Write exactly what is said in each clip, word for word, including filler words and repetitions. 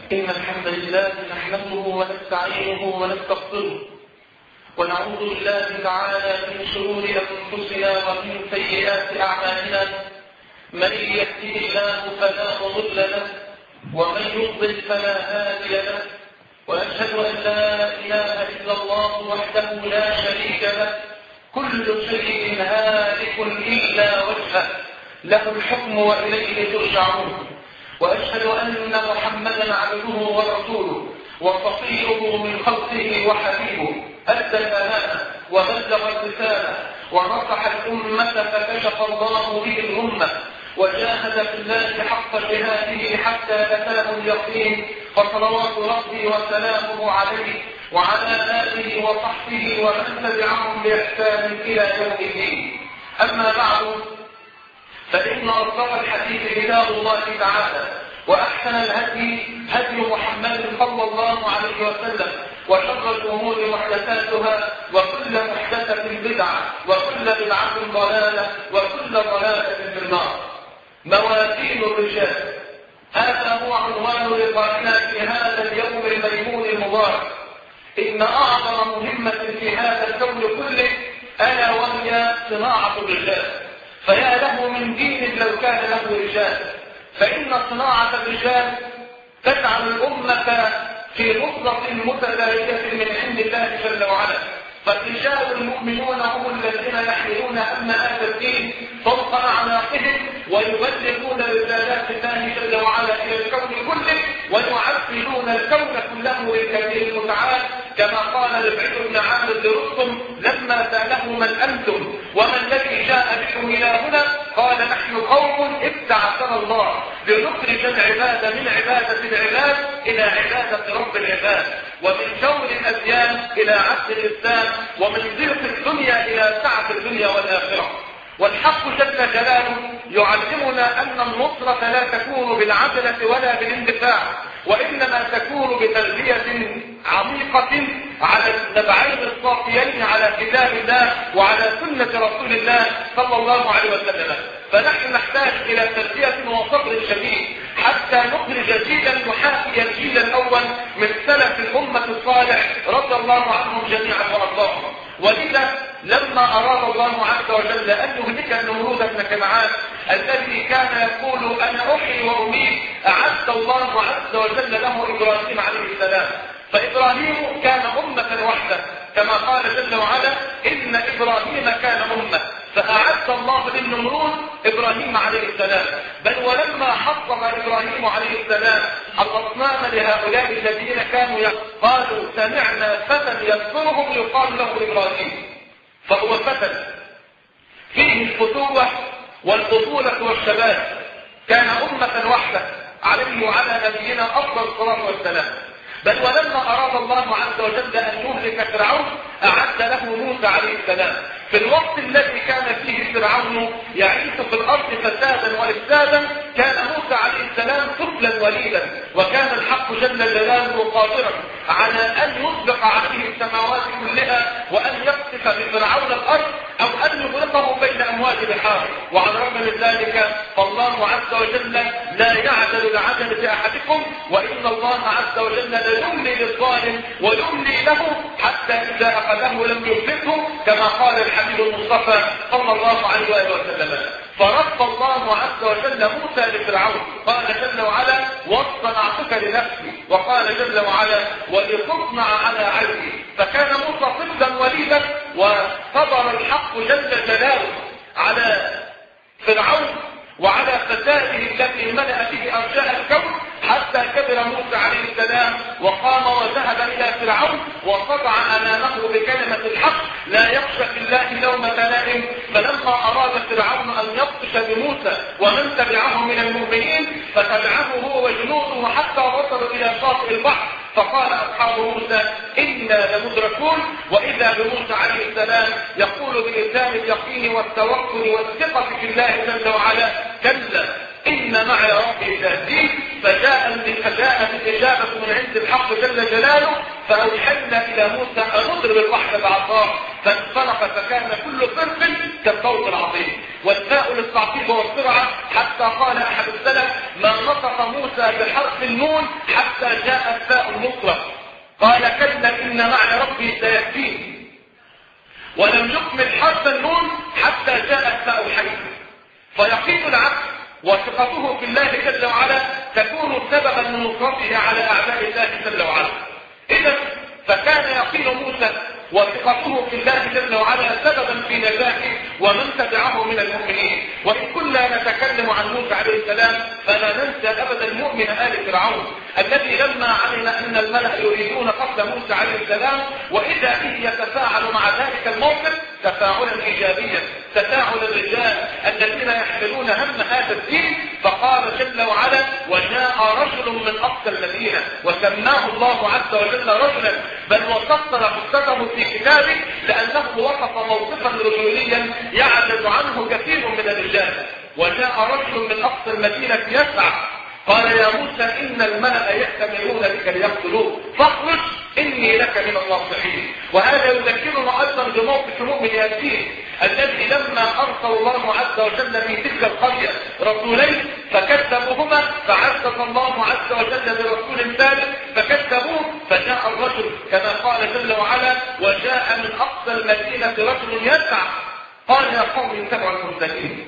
إن الحمد لله نحمده ونستعينه ونستغفره ونعوذ بالله تعالى من شرور أنفسنا ومن سيئات أعمالنا. من يهده الله فلا مضل له ومن يضلل فلا هادي له، وأشهد أن لا إله إلا الله وحده لا شريك له، كل شيء هالك إلا وجهه، له الحكم وإليه ترجعون. وأشهد أن محمدا عبده ورسوله وصفيه من خلقه وحبيبه، أدى الأمانة وبلغ الرسالة ونصح الأمة فكشف الله به الأمة، وجاهد في الله حق جهاده حتى أتاه اليقين، فصلوات ربي وسلامه عليه وعلى آله وصحبه ومن تبعهم بإحسان إلى يوم الدين. أما بعد، فإن أصدق الحديث كتاب الله تعالى، وأحسن الهدي هدي محمد صلى الله عليه وسلم، وشر الأمور محدثاتها، وكل محدثة بدعة، وكل بدعة ضلالة، وكل ضلالة في النار. موازين الرجال، هذا هو عنوان لقائنا في هذا اليوم الميمون المبارك. إن أعظم مهمة في هذا الكون كله ألا وهي صناعة الرجال. فيا له من دين لو كان له رجال، فإن صناعة الرجال تجعل الأمة في نصرة متباينة من عند الله جل وعلا. فالرجال المؤمنون هم الذين يحملون أمن هذا الدين فوق أعناقهم، ويبلغون رسالات الله جل وعلا إلى الكون كله، ويعبدون الكون كله للكبير المتعال، كما قال ربعي بن عامر لرستم لما سأله من أنتم وما الذي جاء بكم إلى هنا؟ قال نحن قوم ابتعثنا الله لنخرج العباد من عبادة العباد إلى عبادة رب العباد، ومن جور الأديان إلى عبد الإسلام، ومن ضيق الدنيا إلى سعة الدنيا والآخرة. والحق جل جلاله يعلمنا أن النصرة لا تكون بالعجلة ولا بالاندفاع، وإنما تكون بتربية عميقة على النبعين الصافيين، على كتاب الله وعلى سنة رسول الله صلى الله عليه وسلم. فنحن نحتاج إلى تربية وصبر شديد حتى نخرج جيلا يحاكي الجيل الأول من سلف الأمة الصالح رضي الله عنهم جميعا وارضاهم. ولذا لما أراد الله عز وجل أن يهلك النمرود بن كنعان الذي كان يقول أنا أحيي وأميت، أعد الله عز وجل له إبراهيم عليه السلام. فإبراهيم كان أمة واحدة، كما قال جل وعلا إن إبراهيم كان أمة، فأعد الله للنمرود إبراهيم عليه السلام. بل ولما حطم إبراهيم عليه السلام الأصنام لهؤلاء الذين كانوا قالوا سمعنا فتى يذكرهم يقال له إبراهيم، فهو فتى فيه الفتوة والبطولة والشباب، كان أمة واحدة عليه وعلى نبينا أفضل الصلاة والسلام. بل ولما أراد الله عز وجل أن يهلك فرعون أعد له موسى عليه السلام. في الوقت الذي كان فيه فرعون يعيش في الأرض فسادا وإفسادا، كان موسى عليه السلام طفلا وليدا، وكان الحق جل جلاله قادرا على أن يطلق عليه السماوات كلها وأن يقصف بفرعون الأرض، أو أن يغرقه بين أمواج بحار. وعلى الرغم من ذلك فالله عز وجل لا يعدل لعجلة أحدكم، وإن الله عز وجل لا يملي للظالم ويملي له حتى إذا أخذه لم يفلته، كما قال الحبيب المصطفى صلى الله عليه وآله وسلم. فرد الله عز وجل موسى لفرعون، قال جل وعلا واصطنعتك لنفسي، وقال جل وعلا ولتصنع على عيني. فكان موسى طفلا وليدا، وصبر الحق جل جلاله على فرعون وعلى فساده التي ملأ به أرجاء الكون، حتى كبر موسى عليه السلام وقام وذهب إلى فرعون وصدع أمامه بكلمة الحق لا يخشى في الله لومة لائم. فلما أراد فرعون أن يبطش بموسى ومن تبعه من المؤمنين فتبعه هو وجنوده حتى وصلوا إلى شاطئ البحر، فقال أصحاب موسى إنا لمدركون. وإذا بموسى عليه السلام يقول بلسان اليقين والتوكل والثقة في الله جل وعلا كلا إن معي ربي سيهدين. فجاء فجاءت الإجابة من عند الحق جل جلاله، فأوحينا إلى موسى أن نضرب البحر بعصاه فانفلق فكان كل فرق كالصوت العظيم. والتاء للتعقيب والسرعة، حتى قال أحد السلف ما نطق موسى بحرف النون حتى جاء الفاء المطلق. قال كلا إن معي ربي سيهدين. ولم يكمل حرف النون حتى جاء الفاء الحيث. فيقين العبد وثقته في الله جل وعلا تكون سببا لنصرته على أعداء الله جل وعلا. إذا فكان يقين موسى وثقته في الله جل وعلا سببا في نجاحه ومن تبعه من المؤمنين. وإن كنا نتكلم عن موسى عليه السلام فلا ننسى أبدا مؤمن آل فرعون الذي لما علم أن الملأ يريدون قتل موسى عليه السلام وإذا به يتفاعل مع ذلك الموقف تفاعلا إيجابيا، تفاعل الرجال الذين يحملون هم هذا الدين. فقال جل وعلا وجاء رجل من أقصى المدينة، وسماه الله عز وجل رجلا، بل وسطر قصته في كتابه لأنه وقف موقفا رجوليا يعجز عنه كثير من الرجال. وجاء رجل من أقصى المدينة يسعى قال يا موسى إن الملأ يأتمرون بك ليقتلوك فاخرج إني لك من الناصحين. وهذا يذكرنا أيضا بموقف مؤمن ياسين الذي لما أرسل الله عز وجل في تلك القرية رسولين فكذبوهما فعزز الله عز وجل برسول ثالث فكذبوه فجاء الرجل كما قال جل وعلا وجاء من أقصى المدينة رجل يسعى قال يا قوم اتبعوا المرسلين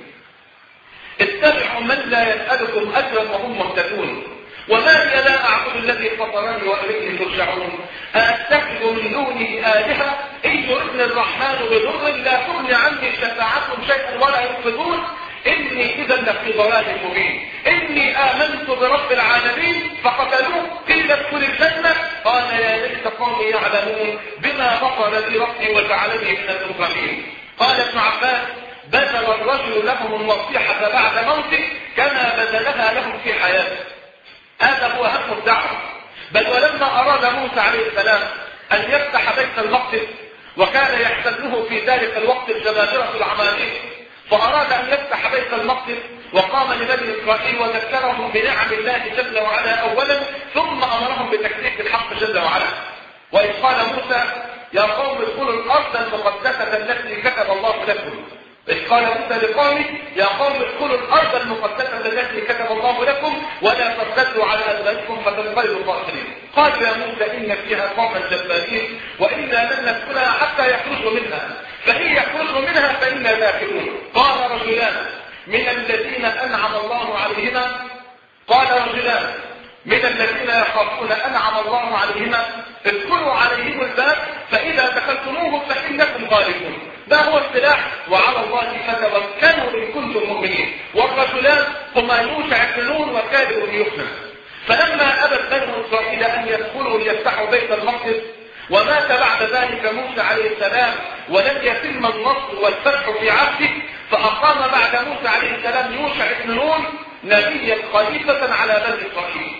اتبعوا من لا يسألكم أجرا وهم مهتدون. وما لي لا أعبد الذي فطرني وإليه ترجعون أتخذ من دونه آلهة إن يردني الرحمن بضر لا تغني عني شفاعتهم شيئا ولا ينقذون إني إذا لفي ضلال مبين. إني آمنت برب العالمين فقتلوه قيل ادخل الجنة قال يا ليت قومي يعلمون بما غفر لي ربي وجعلني من المكرمين. قال ابن عباس بذل الرجل لهم النصيحة بعد موته كما بذلها لهم في حياته. هذا هو هم الدعوة. بل ولما أراد موسى عليه السلام أن يفتح بيت المقدس وكان يحتله في ذلك الوقت الجبابرة العماليق فأراد أن يفتح بيت المقدس وقام لبني إسرائيل وذكرهم بنعم الله جل وعلا أولا ثم أمرهم بتكليف الحق جل وعلا. وإذ قال موسى يا قوم ادخلوا الأرض المقدسة التي كتب الله لكم. إذ قال موسى لقومه يا قوم ادخلوا الأرض المقدسة التي كتب الله لكم ولا ترتدوا على أدباركم فتنقلبوا خاسرين. قالوا يا موسى إن فيها قوما جبارين وإنا لن ندخلها حتى يخرجوا منها فإن يخرجوا منها فإنا داخلون. قال رجلان من الذين أنعم الله عليهما قال رجلان من الذين يخافون أنعم الله عليهما ادخلوا عليهم الباب فإذا دخلتموه فإنكم غالبون. ما هو السلاح وعلى الله فتوكلوا إن كنتم مؤمنين. والرجلان هما يوشع بن نون وكالب بن يحنى. فلما أبت بنو إسرائيل أن يدخلوا ليفتحوا بيت المقدس ومات بعد ذلك موسى عليه السلام ولم يتم النصر والفتح في عهده فأقام بعد موسى عليه السلام يوشع بن نون نبيا خليفة على بني إسرائيل.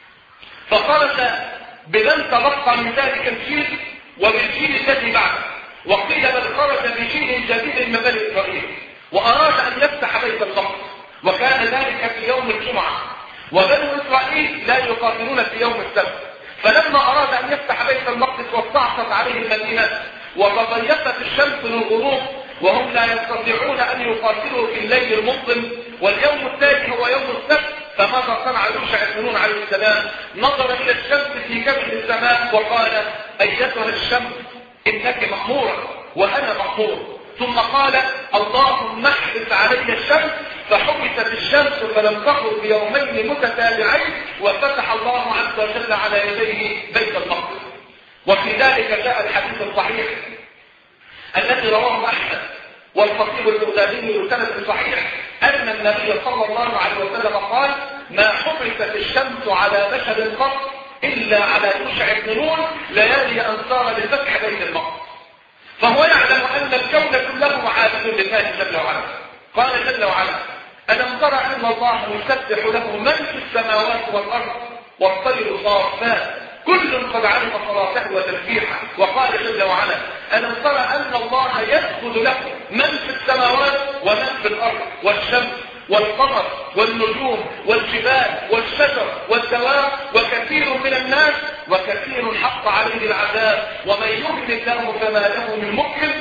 فخرج بمن تبقى من ذلك الجيل وبالجيل الذي بعده وقيل بل خرج بجيل جديد من بني إسرائيل وأراد أن يفتح بيت المقدس وكان ذلك في يوم الجمعة وبنو إسرائيل لا يقاتلون في يوم السبت. فلما أراد أن يفتح بيت المقدس واستعصت عليه المدينة وتضيقت الشمس للغروب وهم لا يستطيعون أن يقاتلوا في الليل المظلم واليوم التالي هو يوم السبت فماذا صنع يوشع بن نون عليه السلام؟ نظر إلى الشمس في كبد السماء وقال أيتها الشمس إنك مأمورة وأنا مأمور. ثم قال اللهم احبس علي الشمس فحبست الشمس فلم تخرج بيومين متتابعين وفتح الله عز وجل على يديه بيت المقدس. وفي ذلك جاء الحديث الصحيح الذي رواه أحمد والخطيب البغدادي بسند صحيح أن النبي صلى الله عليه وسلم قال ما حبست الشمس على بشر قط إلا على يوشع بن نون ليالي أن صار لفتح بيت المقدس. فهو يعلم أن الكون كله عابد لله جل وعلا. قال جل وعلا ألم تر أن الله يسبح له من في السماوات والأرض والطير صافات كل قد علم صلاته وتسبيحه. وقال جل وعلا ألم تر أن الله يسجد له من في السماوات ومن في الأرض والشمس والقمر والنجوم والجبال والشجر والدواب وكثير من الناس وكثير حق عليه العذاب ومن يهن الله فما له من مكرم إن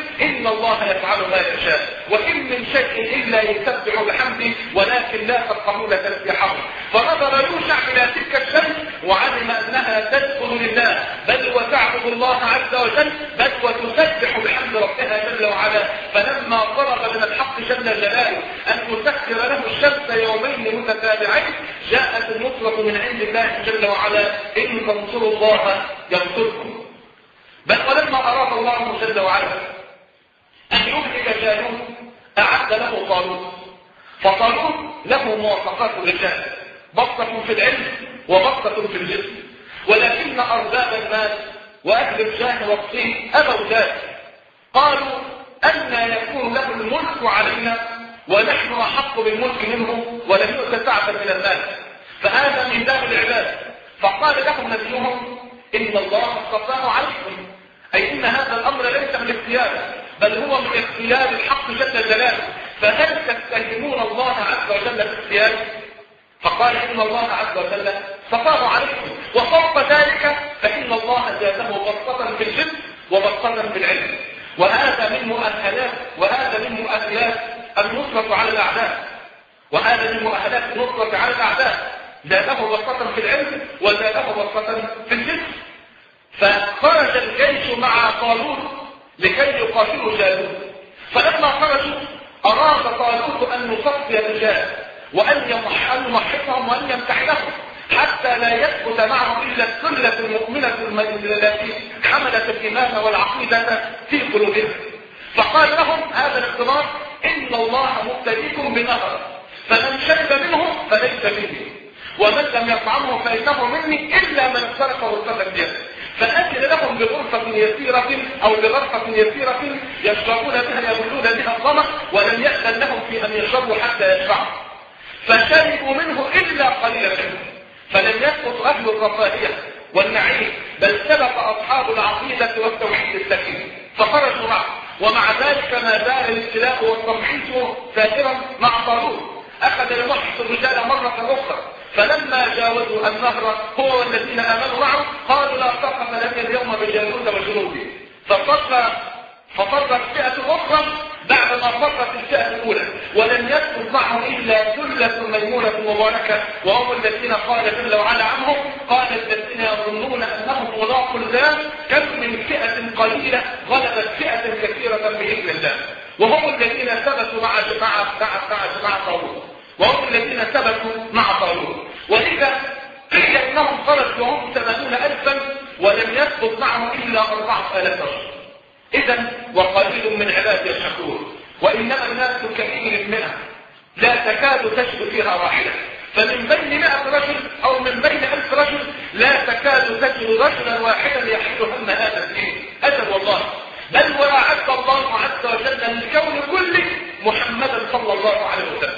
إن الله يفعل ما يشاء، وإن من شيء إلا يسبح بحمده ولكن لا تفقهون تسبيحهم. فنظر يوشع إلى تلك الشمس وعلم أنها تدخل لله، بل وتعبد الله عز وجل، بل وتسبح بحمد ربها جل وعلا. فلما طلب من الحق جل جلاله أن يسخر له الشمس يومين متتابعين جاءت النصرة من عند الله جل وعلا: إن تنصروا الله ينصركم. بل ولما أراد الله جل وعلا أن يهلك جالوت أعد له طالوت، فطالوت له مواصفات الرجال: بسطة في العلم وبسطة في الجسم، ولكن أرباب المال وأهل الجاه والصين أبوا ذلك، قالوا: أن يكون له الملك علينا ونحن أحق بالملك منه ولم يؤت سعة من المال، فهذا من باب العباد. فقال لهم نبيهم: إن الله اصطفاه عليكم، أي إن هذا الأمر ليس من اختياره بل هو من اختيار الحق جل جلاله، فهل تتهمون الله عز وجل في اختياره؟ فقال: إن الله عز وجل اصطفاه عليكم، وفوق ذلك فإن الله زاده بسطة في الجسم وبسطة في العلم. وهذا من مؤهلات وهذا من مؤهلات النصرة على الأعداء وهذا من مؤهلات النصرة على الأعداء زاده بسطة في العلم وزاده بسطة في الجسم. فخرج الجيش مع طالوت لكي يقاتلوا جالوت، فلما خرجوا أراد طالوت أن يصفي الرجال وأن يمحصهم وأن يمتحنهم حتى لا يثبت معهم إلا السلة المؤمنة التي حملت الإيمان والعقيدة في قلوبهم. فقال لهم هذا الاختبار: إن الله مبتليكم بنهر، فمن شرب منه فليس مني، ومن لم يطعمه فإنه مني إلا من اخترق غرفة بيده. فأجل لهم بغرفة يسيرة أو بغرفة يسيرة يشربون بها يبلون بها الظمأ، ولم يأذن لهم في أن يشربوا حتى يشبعوا، فشربوا منه إلا قليلا منه، فلم يسقط أهل الرفاهية والنعيم، بل سبق أصحاب العقيدة والتوحيد السكين فخرجوا معه. ومع ذلك ما زال الابتلاء والتمحيص سائرا مع طالوت. أخذ يمحص الرجال مرة أخرى، فلما جاوزوا النهر هو والذين آمنوا معه قالوا: لا طاقة لنا اليوم بجالوت وجنوده. ففر ففرت فئة أخرى بعدما فرت الفئة الأولى، ولم يسقط معهم إلا ثلة ميمونة مباركة، وهم الذين قال جل وعلا عنهم: قال الذين يظنون أنهم ملاقو الله كم من فئة قليلة غلبت فئة كثيرة بإذن الله. وهم الذين ثبتوا مع جماعة مع جماعة طالوت وهم الذين ثبتوا مع طالوت. ولذا قيل إنهم خرجوا وهم ثمانون ألفا ولم يسقط معهم إلا أربعة آلاف رجل. إذا وقليل من عبادي الشكور، وإنما الناس كثير المئة لا تكاد تجد فيها راحلة. فمن بين مئة رجل أو من بين ألف رجل لا تكاد تجد رجلا واحدا يحمل هم هذا الدين أجل والله. بل وأعد الله عز وجل للكون كله محمدا صلى الله عليه وسلم.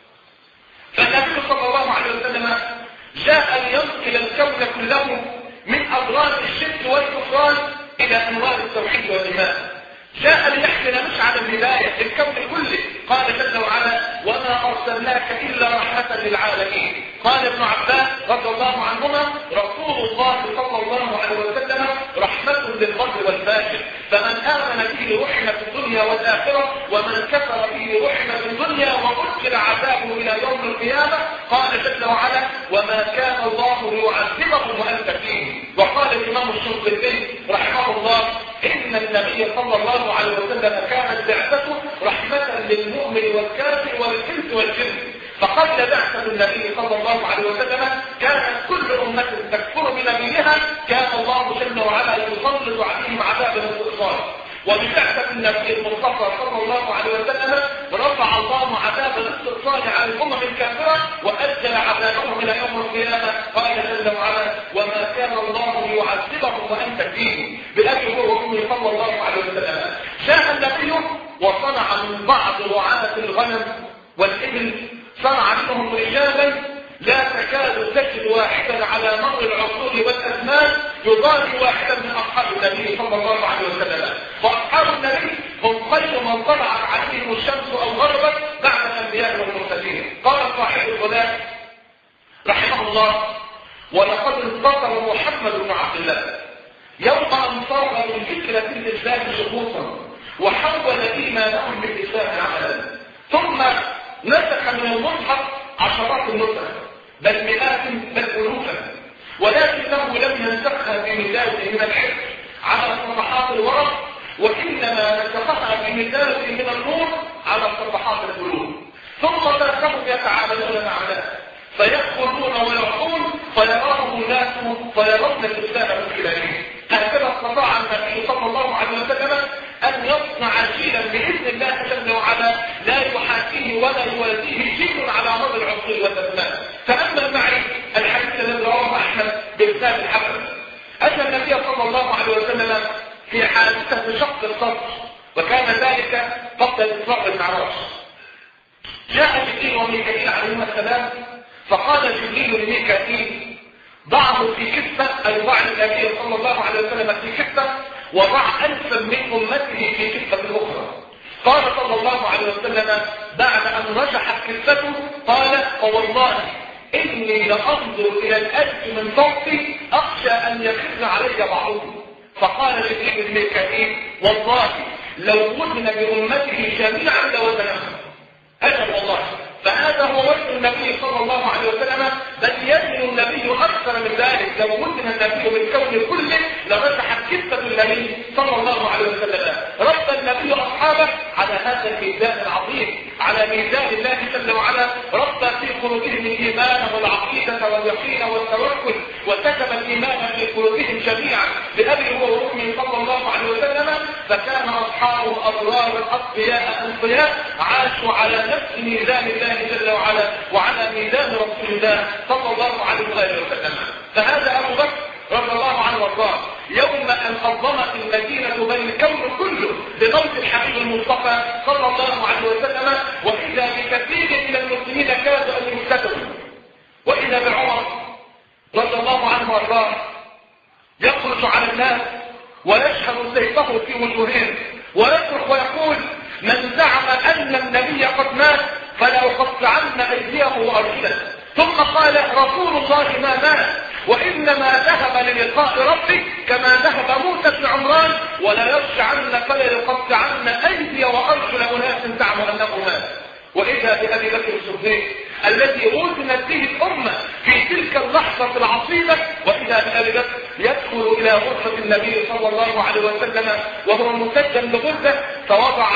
فالنبي صلى الله عليه وسلم جاء لينقل الكون كله من أضرار الشرك والكفران إلى أنوار التوحيد والإيمان. جاء ليحمل مشعل الهداية للكون كله. قال جل وعلا: وما أرسلناك إلا رحمة للعالمين. قال ابن عباس رضي الله عنهما: رسول الله صلى الله عليه وسلم رحمة للبر والفاجر، فمن آمن به رحمة الدنيا والآخرة، ومن كفر به رحمة الدنيا وأجل عذابه إلى يوم القيامة. قال جل وعلا: وما كان الله ليعذبهم وأنت فيه. وقال الإمام الشنقيطي رحمه الله: إن النبي صلى الله عليه وسلم كانت بعثته رحمة للمؤمن والكافر والإنس والجن. فقبل بعثة النبي صلى الله عليه وسلم كانت كل أمة تكفر بنبيها كان الله جل وعلا يسلط عليهم عذاب الاستئصال. وببعثة النبي المصطفى صلى الله عليه وسلم رفع الله عذاب الاستئصال عن الأمم الكافرة وأجل عذابهم إلى يوم القيامة. قال جل وعلا: وما كان الله ليعذبهم وأنت فيه بأبي وأمي صلى الله عليه وسلم. جاء النبي وصنع من بعض رعاة الغنم والإبل صنع منهم رجالا لا تكاد تجد واحدا على مر العصور والأزمان يضاهي واحدا من أصحاب النبي صلى الله عليه وسلم. فأصحاب النبي هم خير من طلعت عليهم الشمس أو غربت بعد الأنبياء والمرسلين. قال صاحب الغلاء رحمه الله: ولقد انتصر محمد بن عبد الله يوم أن صار من فكرة الإسلام شخوصا، وحول إيمانهم بالإسلام عملا، ثم نسخ من المصحف عشرات النسخ بل مئات بل ألوفا، ولكنه لم ينسخها بمثال من الحفظ على صفحات الورق، وإنما نسخها بمثال من النور على صفحات القلوب. ثم تركهم يتعاملون مع الناس فيأخذون ويعطون فيراهم الناس فيرون الإسلام من خلالهم. هكذا استطاع النبي صلى الله عليه وسلم أن يصنع جيلا بإذن الله جل وعلا لا يحاكيه ولا يوازيه جيل على مدى العصور والأزمان. تأمل معي الحديث الذي رواه أحمد بإسناد الحسن أن النبي صلى الله عليه وسلم في حادثة شق الصدر، وكان ذلك قبل الإسراء والمعراج، جاء جبريل وميكائيل عليهما السلام، فقال جبريل لميكائيل ضعه في كفة، أي ضع النبي صلى الله عليه وسلم في كفة وضع ألفا من أمته في كفة أخرى. قال صلى الله عليه وسلم بعد أن رجحت كفته قال فوالله إني لأنظر إلى الألف من فوقي أخشى أن يخر علي بعضهم. فقال جبريل لميكائيل والله لو وزن بأمته جميعا لوزنهم. أجل والله، فهذا هو وزن النبي صلى الله عليه وسلم، بل يزن النبي أكثر من ذلك. لو وزن النبي بالكون كله لرجحت كفة النبي صلى الله عليه وسلم. رد النبي أصحابه على هذا الميزان العظيم، على ميزان الله جل وعلا، رد في قلوبهم الإيمان والعقيدة واليقين والتوكل، وكتب الإيمان في قلوبهم جميعا بأبي هو وأمي صلى الله عليه وسلم. فكان أصحابه أبرار أتقياء أنقياء عاشوا على نفس ميزان الله جل وعلا وعلى ميزان رسول الله صلى الله عليه وسلم. فهذا أبو بكر رضي الله عنه وارضاه يوم أن أظلمت المدينة بل الكون كله بموت الحبيب المصطفى صلى الله عليه وسلم، وإذا بكثير من المسلمين كادوا أن يفتتنوا، وإذا بعمر رضي الله عنه وارضاه يخرج على الناس ويشحن سيفه في وجوههم ويصرخ ويقول من زعم أن النبي قد مات فلأقطعن أيديه وأرجله. ثم قال رسول الله ما مات وإنما ذهب للقاء ربه كما ذهب موسى في عمران، ولا يرجعن فليقطعن أيدي وأرجل أناس زعموا أنه مات. وإذا بأبي بكر الصديق الذي وزنت به الأمة في تلك اللحظة العصيبة، وإذا بأبي بكر يدخل إلى غرفة النبي صلى الله عليه وسلم وهو مسجل بغرفة، فوضع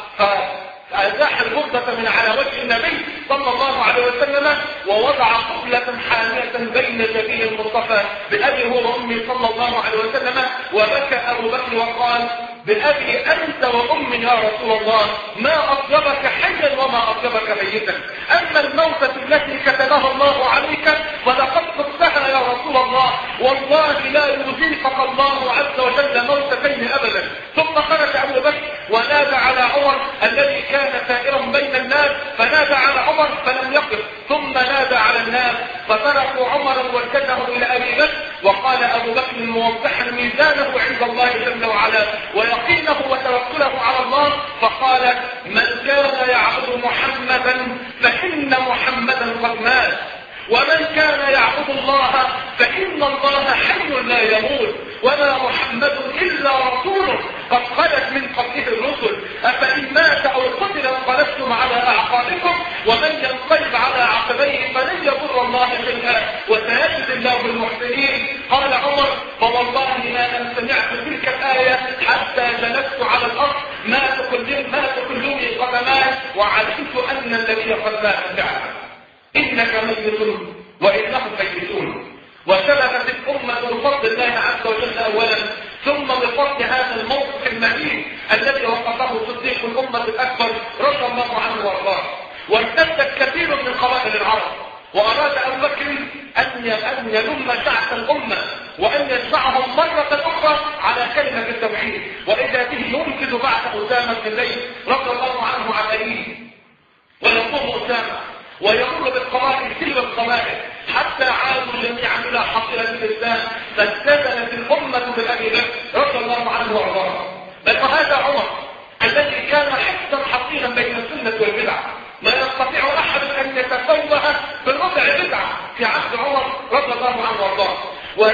فأزاح الغرفة من على وجه النبي صلى الله عليه وسلم ووضع قبلة حامية بين جبين المصطفى بأبي هو وأمي صلى الله عليه وسلم، وبكى أبو بكر وقال بأبي أنت وأمي يا رسول الله ما أطيبك حيا وما أطيبك ميتا، أما الموتة التي كتبها الله عليك فلقد قدتها يا رسول الله، والله لا يذيقك الله عز وجل موتتين أبدا. ثم خرج أبو بكر ونادى على عمر الذي كان سائرا بين الناس، فنادى على عمر فلم يقف، ثم نادى على الناس فتركوا عمر ووجهه إلى أبي بكر. وقال أبو بكر موضحا ميزانه عند الله جل وعلا ويقينه وتوكله على الله، فقال من كان يعبد محمدا فإن محمدا قد مات، ومن كان يعبد الله فإن الله حي لا يموت، وما محمد إلا رسول قد خلت من قبله الرسل، أفإن مات أو قتل انقلبتم على أعقابكم، ومن ينقلب على عقبيه فلن يضر الله شيئا وسيجزي الله المحسنين. قال عمر فوالله ما أن سمعت تلك الآية حتى جلست على الأرض ما تكلم ما تكلمني قدمان وعلمت أن الذي قد مات فعلا. إنك ميت وإنهم ميتون. وثبتت الأمة بفضل الله عز وجل أولا، ثم بفضل هذا الموقف المهين الذي وقفه صديق الأمة الأكبر رضي الله عنه وارضاه. وارتدت كثير من قبائل العرب، وأراد أبو بكر أن أن يلم شعث الأمة وأن يجمعهم مرة أخرى على كلمة التوحيد، وإذا به ينقذ بعد أسامة بن زيد رضي الله عنه عن أبيه، ويقوم أسامة ويمر بالقبائل تلك القبائل حتى عادوا جميعا إلى حصيلة الإسلام، فاستدلت الأمة بأبي بكر رضي الله عنه وارضاه. بل وهذا عمر الذي كان حفظا حصينا بين السنة والبدعة، لا يستطيع أحد أن يتفوه بالربع بدعة في عهد عمر رضي الله عنه وارضاه.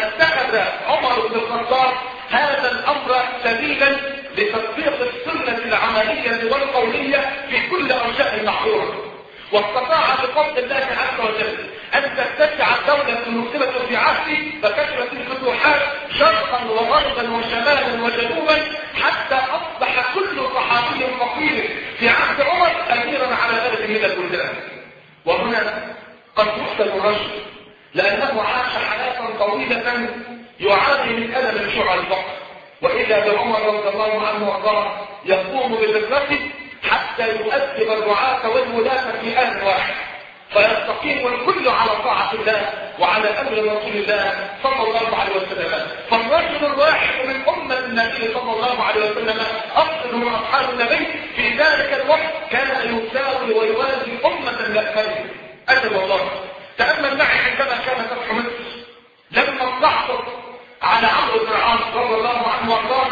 واتخذ عمر بن الخطاب هذا الأمر سبيلا لتطبيق السنة العملية والقولية في كل أرجاء المحظورة، واستطاع بفضل الله عز وجل أن تتسع الدولة المسلمة في عهده، فكثرت الفتوحات شرقا وغربا وشمالا وجنوبا، حتى أصبح كل صحابي فقير في عهد عمر أميرا على بلد من البلدان. وهنا قد يقتل الرجل لأنه عاش حياة طويلة يعاني من ألم الجوع الفقر، وإذا بعمر رضي الله عنه وارضاه يقوم بذكرته حتى يؤدب الرعاة والولاة في آن واحد، فيستقيم الكل على طاعة الله وعلى أمر رسول الله صلى الله عليه وسلم. فالرجل الواحد من أمة النبي صلى الله عليه وسلم أفضل من أصحاب النبي في ذلك الوقت كان يساوي ويوازي أمة الأكمل. أجل والله تأمل معي عندما كان فتح مصر لما تعثر على عمرو بن العاص رضي الله عنه وارضاه،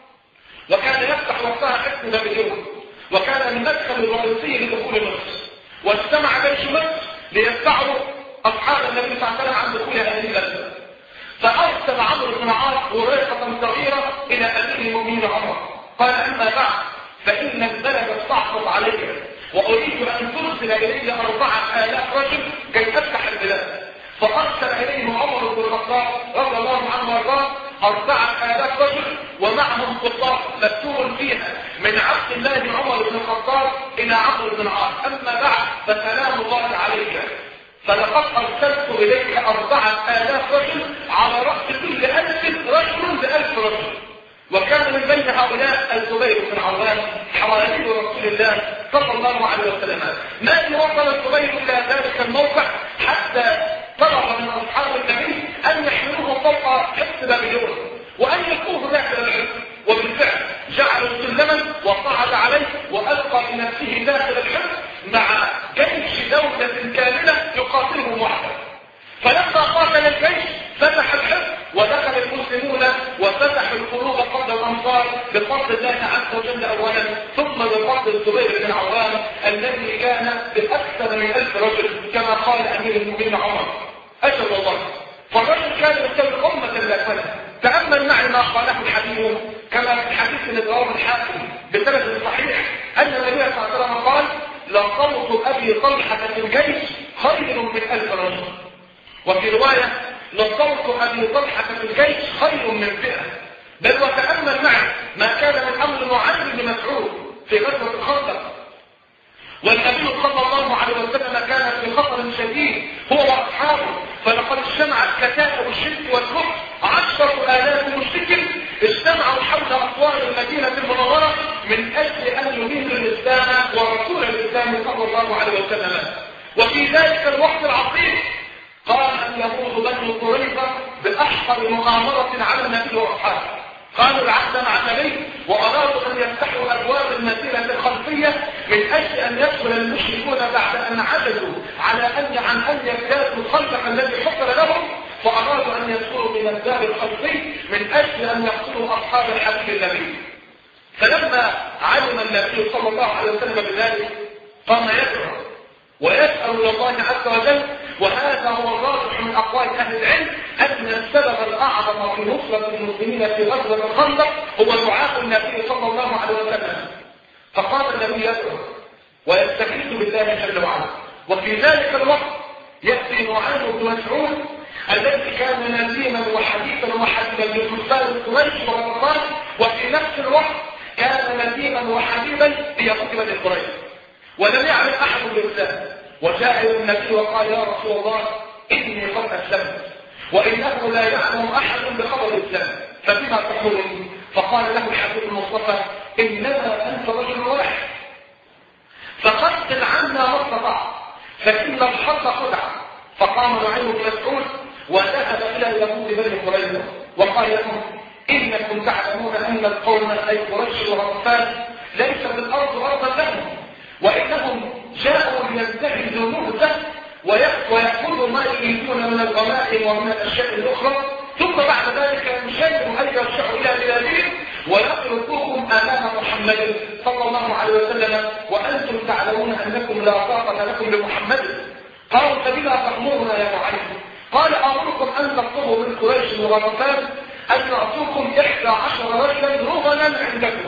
وكان يفتح وقتها حصن نابليون، وكان المدخل الرئيسي لدخول مصر، واجتمع جيش مصر ليدفعوا اصحاب النبي صلى الله عليه وسلم عن دخول هذه البلد. فارسل عمرو بن العاص ورقه صغيره الى امير المؤمنين عمر، قال: اما بعد فان البلد استعصت عليك، واريد ان ترسل الي اربعه الاف رجل كي تفتح البلاد. فارسل اليهم عمر بن الخطاب رضي الله عنه وارضاه أربعة آلاف رجل ومعهم قطاع مكتوب فيها من عبد الله عمر بن الخطاب إلى عمرو بن العاص. أما بعد فسلام الله عليك، فلقد أرسلت إليك أربعة آلاف رجل على رأس كل ألف رجل بألف رجل. وكان من بين هؤلاء الزبير بن عوام حواري رسول الله صلى الله عليه وسلم. ما وصل الزبير إلى ذلك الموقع حتى طلب من أصحاب النبي أن يحملوه فوق حصن بابلون وأن يلقوه داخل الحصن، وبالفعل جعلوا سلما وصعد عليه وألقى بنفسه داخل الحصن مع جيش دولة كاملة يقاتله وحده. فلما قاتل الجيش فتح الحصن ودخل المسلمون وفتحوا القلوب قبل الأمصار بفضل الله عز وجل أولا، ثم بفضل الزبير بن عوام الذي كان بأكثر من ألف رجل كما قال أمير المؤمنين عمر. أجل والله فالرجل كان يستوي أمة الأكمل. تأمل معي ما قاله الحديث كما في الحديث الذي رواه الحاكم بسند صحيح أن النبي صلى الله عليه وسلم قال: لصوت أبي طلحة في الجيش خير من ألف رجل. وفي رواية: لصوت أبي طلحة في الجيش خير من فئة. بل وتأمل معي ما كان من أمر معاذ بن مسعود في غزوة الخندق، والنبي صلى الله عليه وسلم كان في خطر شديد هو واصحابه، فلقد اجتمعت كتائب الشرك والكفر عشرة آلاف مشرك اجتمعوا حول اسوار المدينة المنورة من اجل ان يهينوا الاسلام ورسول الاسلام صلى الله عليه وسلم. وفي ذلك الوقت العظيم قام اليهود بنو قريظة باحقر مؤامرة على النبي واصحابه، قالوا العهد مع النبي وأرادوا أن يفتحوا أبواب المدينة الخلفية من أجل أن يدخل المشركون بعد أن عجزوا على أن عن أن يجتازوا الخندق الذي حفر لهم، فأرادوا أن يدخلوا من الباب الخلفي من أجل أن يقتلوا أصحاب الحبيب النبي. فلما علم النبي صلى الله عليه وسلم بذلك قام يدعو ويسأل إلى الله عز وجل، وهذا هو الراجح من أقوال أهل العلم أن السبب الأعظم في نصرة المسلمين في غزوة الخندق هو دعاء النبي صلى الله عليه وسلم. فقام النبي يدعو ويستغيث بالله جل وعلا، وفي ذلك الوقت يأتي نعيم بن مسعود الذي كان نديما وحديثا وحبيبا لكفار قريش وغطفان، وفي نفس الوقت كان نديما وحبيبا ليهود بني قريش، ولم يعرف أحد بالإسلام. وجاء إلى النبي وقال: يا رسول الله إني قد أسلمت وإنه لا يعلم أحد بخبر الإسلام، فبما تقولني؟ فقال له الحبيب المصطفى: إنما أنت رجل واحد، فقتل عنا ما استطعت، فإن الحق خدعة. فقام نعيم بن مسعود وذهب إلى يهود بني قريظة وقال لهم: إنكم تعلمون أن القوم أي قريش وغطفان ليس في الأرض أرضا لهم، وإنهم جاءوا لينتهزوا مهده ويأخذوا ما يريدون من الغنائم ومن الأشياء الأخرى، ثم بعد ذلك يشيروا أن يرجعوا إلى بلادهم ويتركوهم أمام محمد صلى الله عليه وسلم، وأنتم تعلمون أنكم لا طاقة لكم بمحمد. قالوا: فبما تأمرنا يا معلم؟ قال: أمركم أن تطلبوا من قريش وغطفان أن يعطوكم إحدى عشر رجلا رهنا عندكم،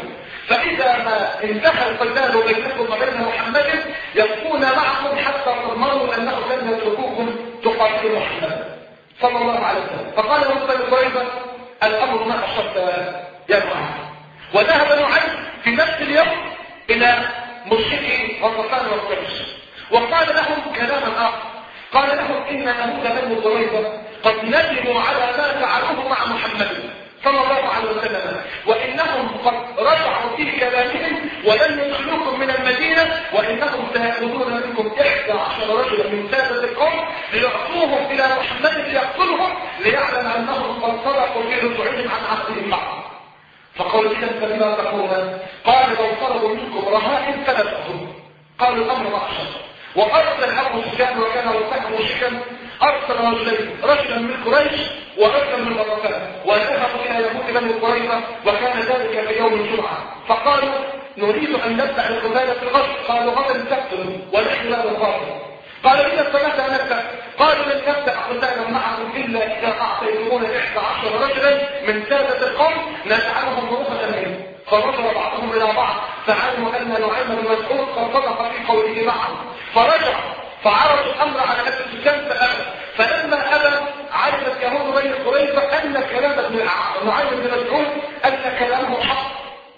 فإذا ما انتهى القتال بينكم وبين محمد يبقون معكم حتى تضمنوا أنه لن يتركوكم تقاتلوا محمدا صلى الله عليه وسلم. فقال له بني قريظة الأمر ما أشرت يا معاذ. وذهب نعيم في نفس اليوم إلى مشركي غطفان وقريش وقال لهم كلاما آخر. قال لهم إن يهود بني قريظة قد ندموا على ما فعلوه مع محمد صلى الله عليه وسلم، وإنهم قد رجعوا في كلامهم ولن يدخلوكم من المدينة، وإنهم سيأخذون منكم إحدى عشر رجلا من سادة القوم ليعطوهم إلى محمد ليقتلهم ليعلم أنهم قد صدقوا في رجوعهم عن عهدهم معه. فقالوا إذا فبما تقولون؟ قال لو طلبوا منكم رهائن فلا تأخذوا. قالوا الأمر معشر. وأرسل أبو سفيان وكان وفاء مشركا أرسل رجلين، رجلا من قريش ورجلا من غطفان، وذهبوا إلى يهود بني قريظة وكان ذلك في يوم الجمعة. فقالوا نريد أن نبدأ القتال في الغد. قالوا غدا تقتلوا ونحن لا نقاتل. قالوا إذا الثلاثة نبدأ. قالوا لن نبدأ قتالا معكم إلا إذا أعطيتمون إحدى عشر رجلا من سادة القوم نجعلهم رؤوسا منهم. فرجع بعضهم إلى بعض فعلموا أن نعيم بن مسعود قد صدق في قوله معهم، فرجع فعرضوا الأمر على أبي سفيان فأبى. فلما أبى عرفت يهود بني قريظة أن كلام نعيم بن مسعود أن كلامه حق،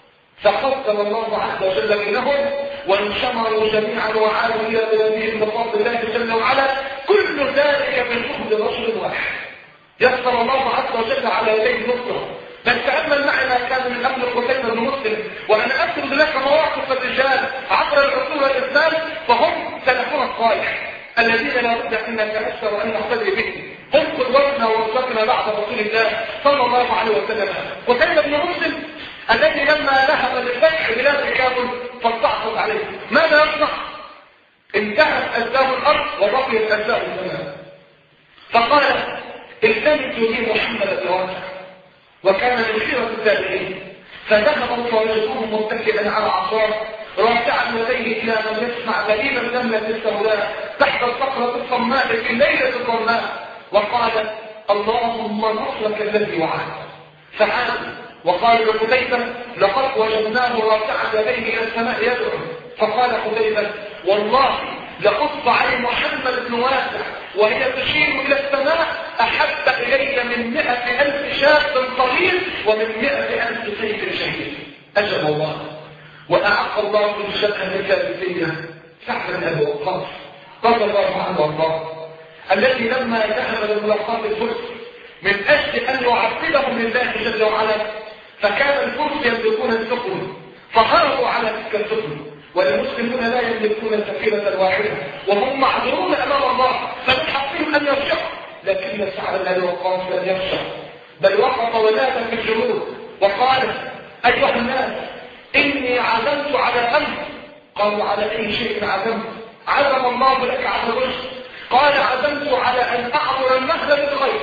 فقدم الله عز وجل بينهم وانشمروا جميعا وعادوا إلى بلادهم بفضل الله جل وعلا. كل ذلك بالجهد رجل واحد يسر الله عز وجل على يديه نصره. بل تأمل معي ما كان من أمر قتيبة بن مسلم، وأنا أذكر لك مواقف الرجال عبر العصور والإسلام فهم سلفنا الصالح الذين لا بد أن نتأثر وأن نقتدي بهم. هم قدوتنا وأسوتنا بعد رسول الله صلى الله عليه وسلم. قتيبة بن مسلم الذي لما ذهب لفتح بلاد كابل فاستعصت عليه، ماذا يصنع؟ انتهت أجزاء الأرض وبقيت أجزاء السماء. فقال التمسوا لي محمد بن واسع، وكان من خيرة التابعين. فذهبوا فوجدوه متكئا على عصاه رافعا يديه الى من يسمع دليل النملة السوداء تحت الصخرة الصماء في الليلة الظلماء، وقال اللهم نصرك الذي وعدت. فعاد وقال لقتيبة لقد وجدناه رافعا يديه الى السماء يدعو. فقال قتيبة والله لقص عين محمد بن واسع وهي تشير إلى السماء أحب إلي من مئة ألف شاب طويل ومن مئة ألف سيف شهيد. أجل الله وأعق الله من شبه الكافرية سعد بن أبي وقاص رضي الله عنه وارضاه، الذي لما ذهب لملاقاة الفرس من أجل أن يعقبهم لله جل وعلا، فكان الفرس يملكون السفن فهربوا على تلك السفن، والمسلمون لا يملكون سفينة واحدة وهم معذورون أمام الله فمن حقهم أن يرجعوا. لكن سعد بن أبي وقاص لم يرجع، بل وقف ونادى في الجنود وقال أيها الناس إني عزمت على أمر. قالوا على أي شيء عزمت؟ عزم الله لك على الرشد. قال عزمت على أن أعبر النهر بالخير.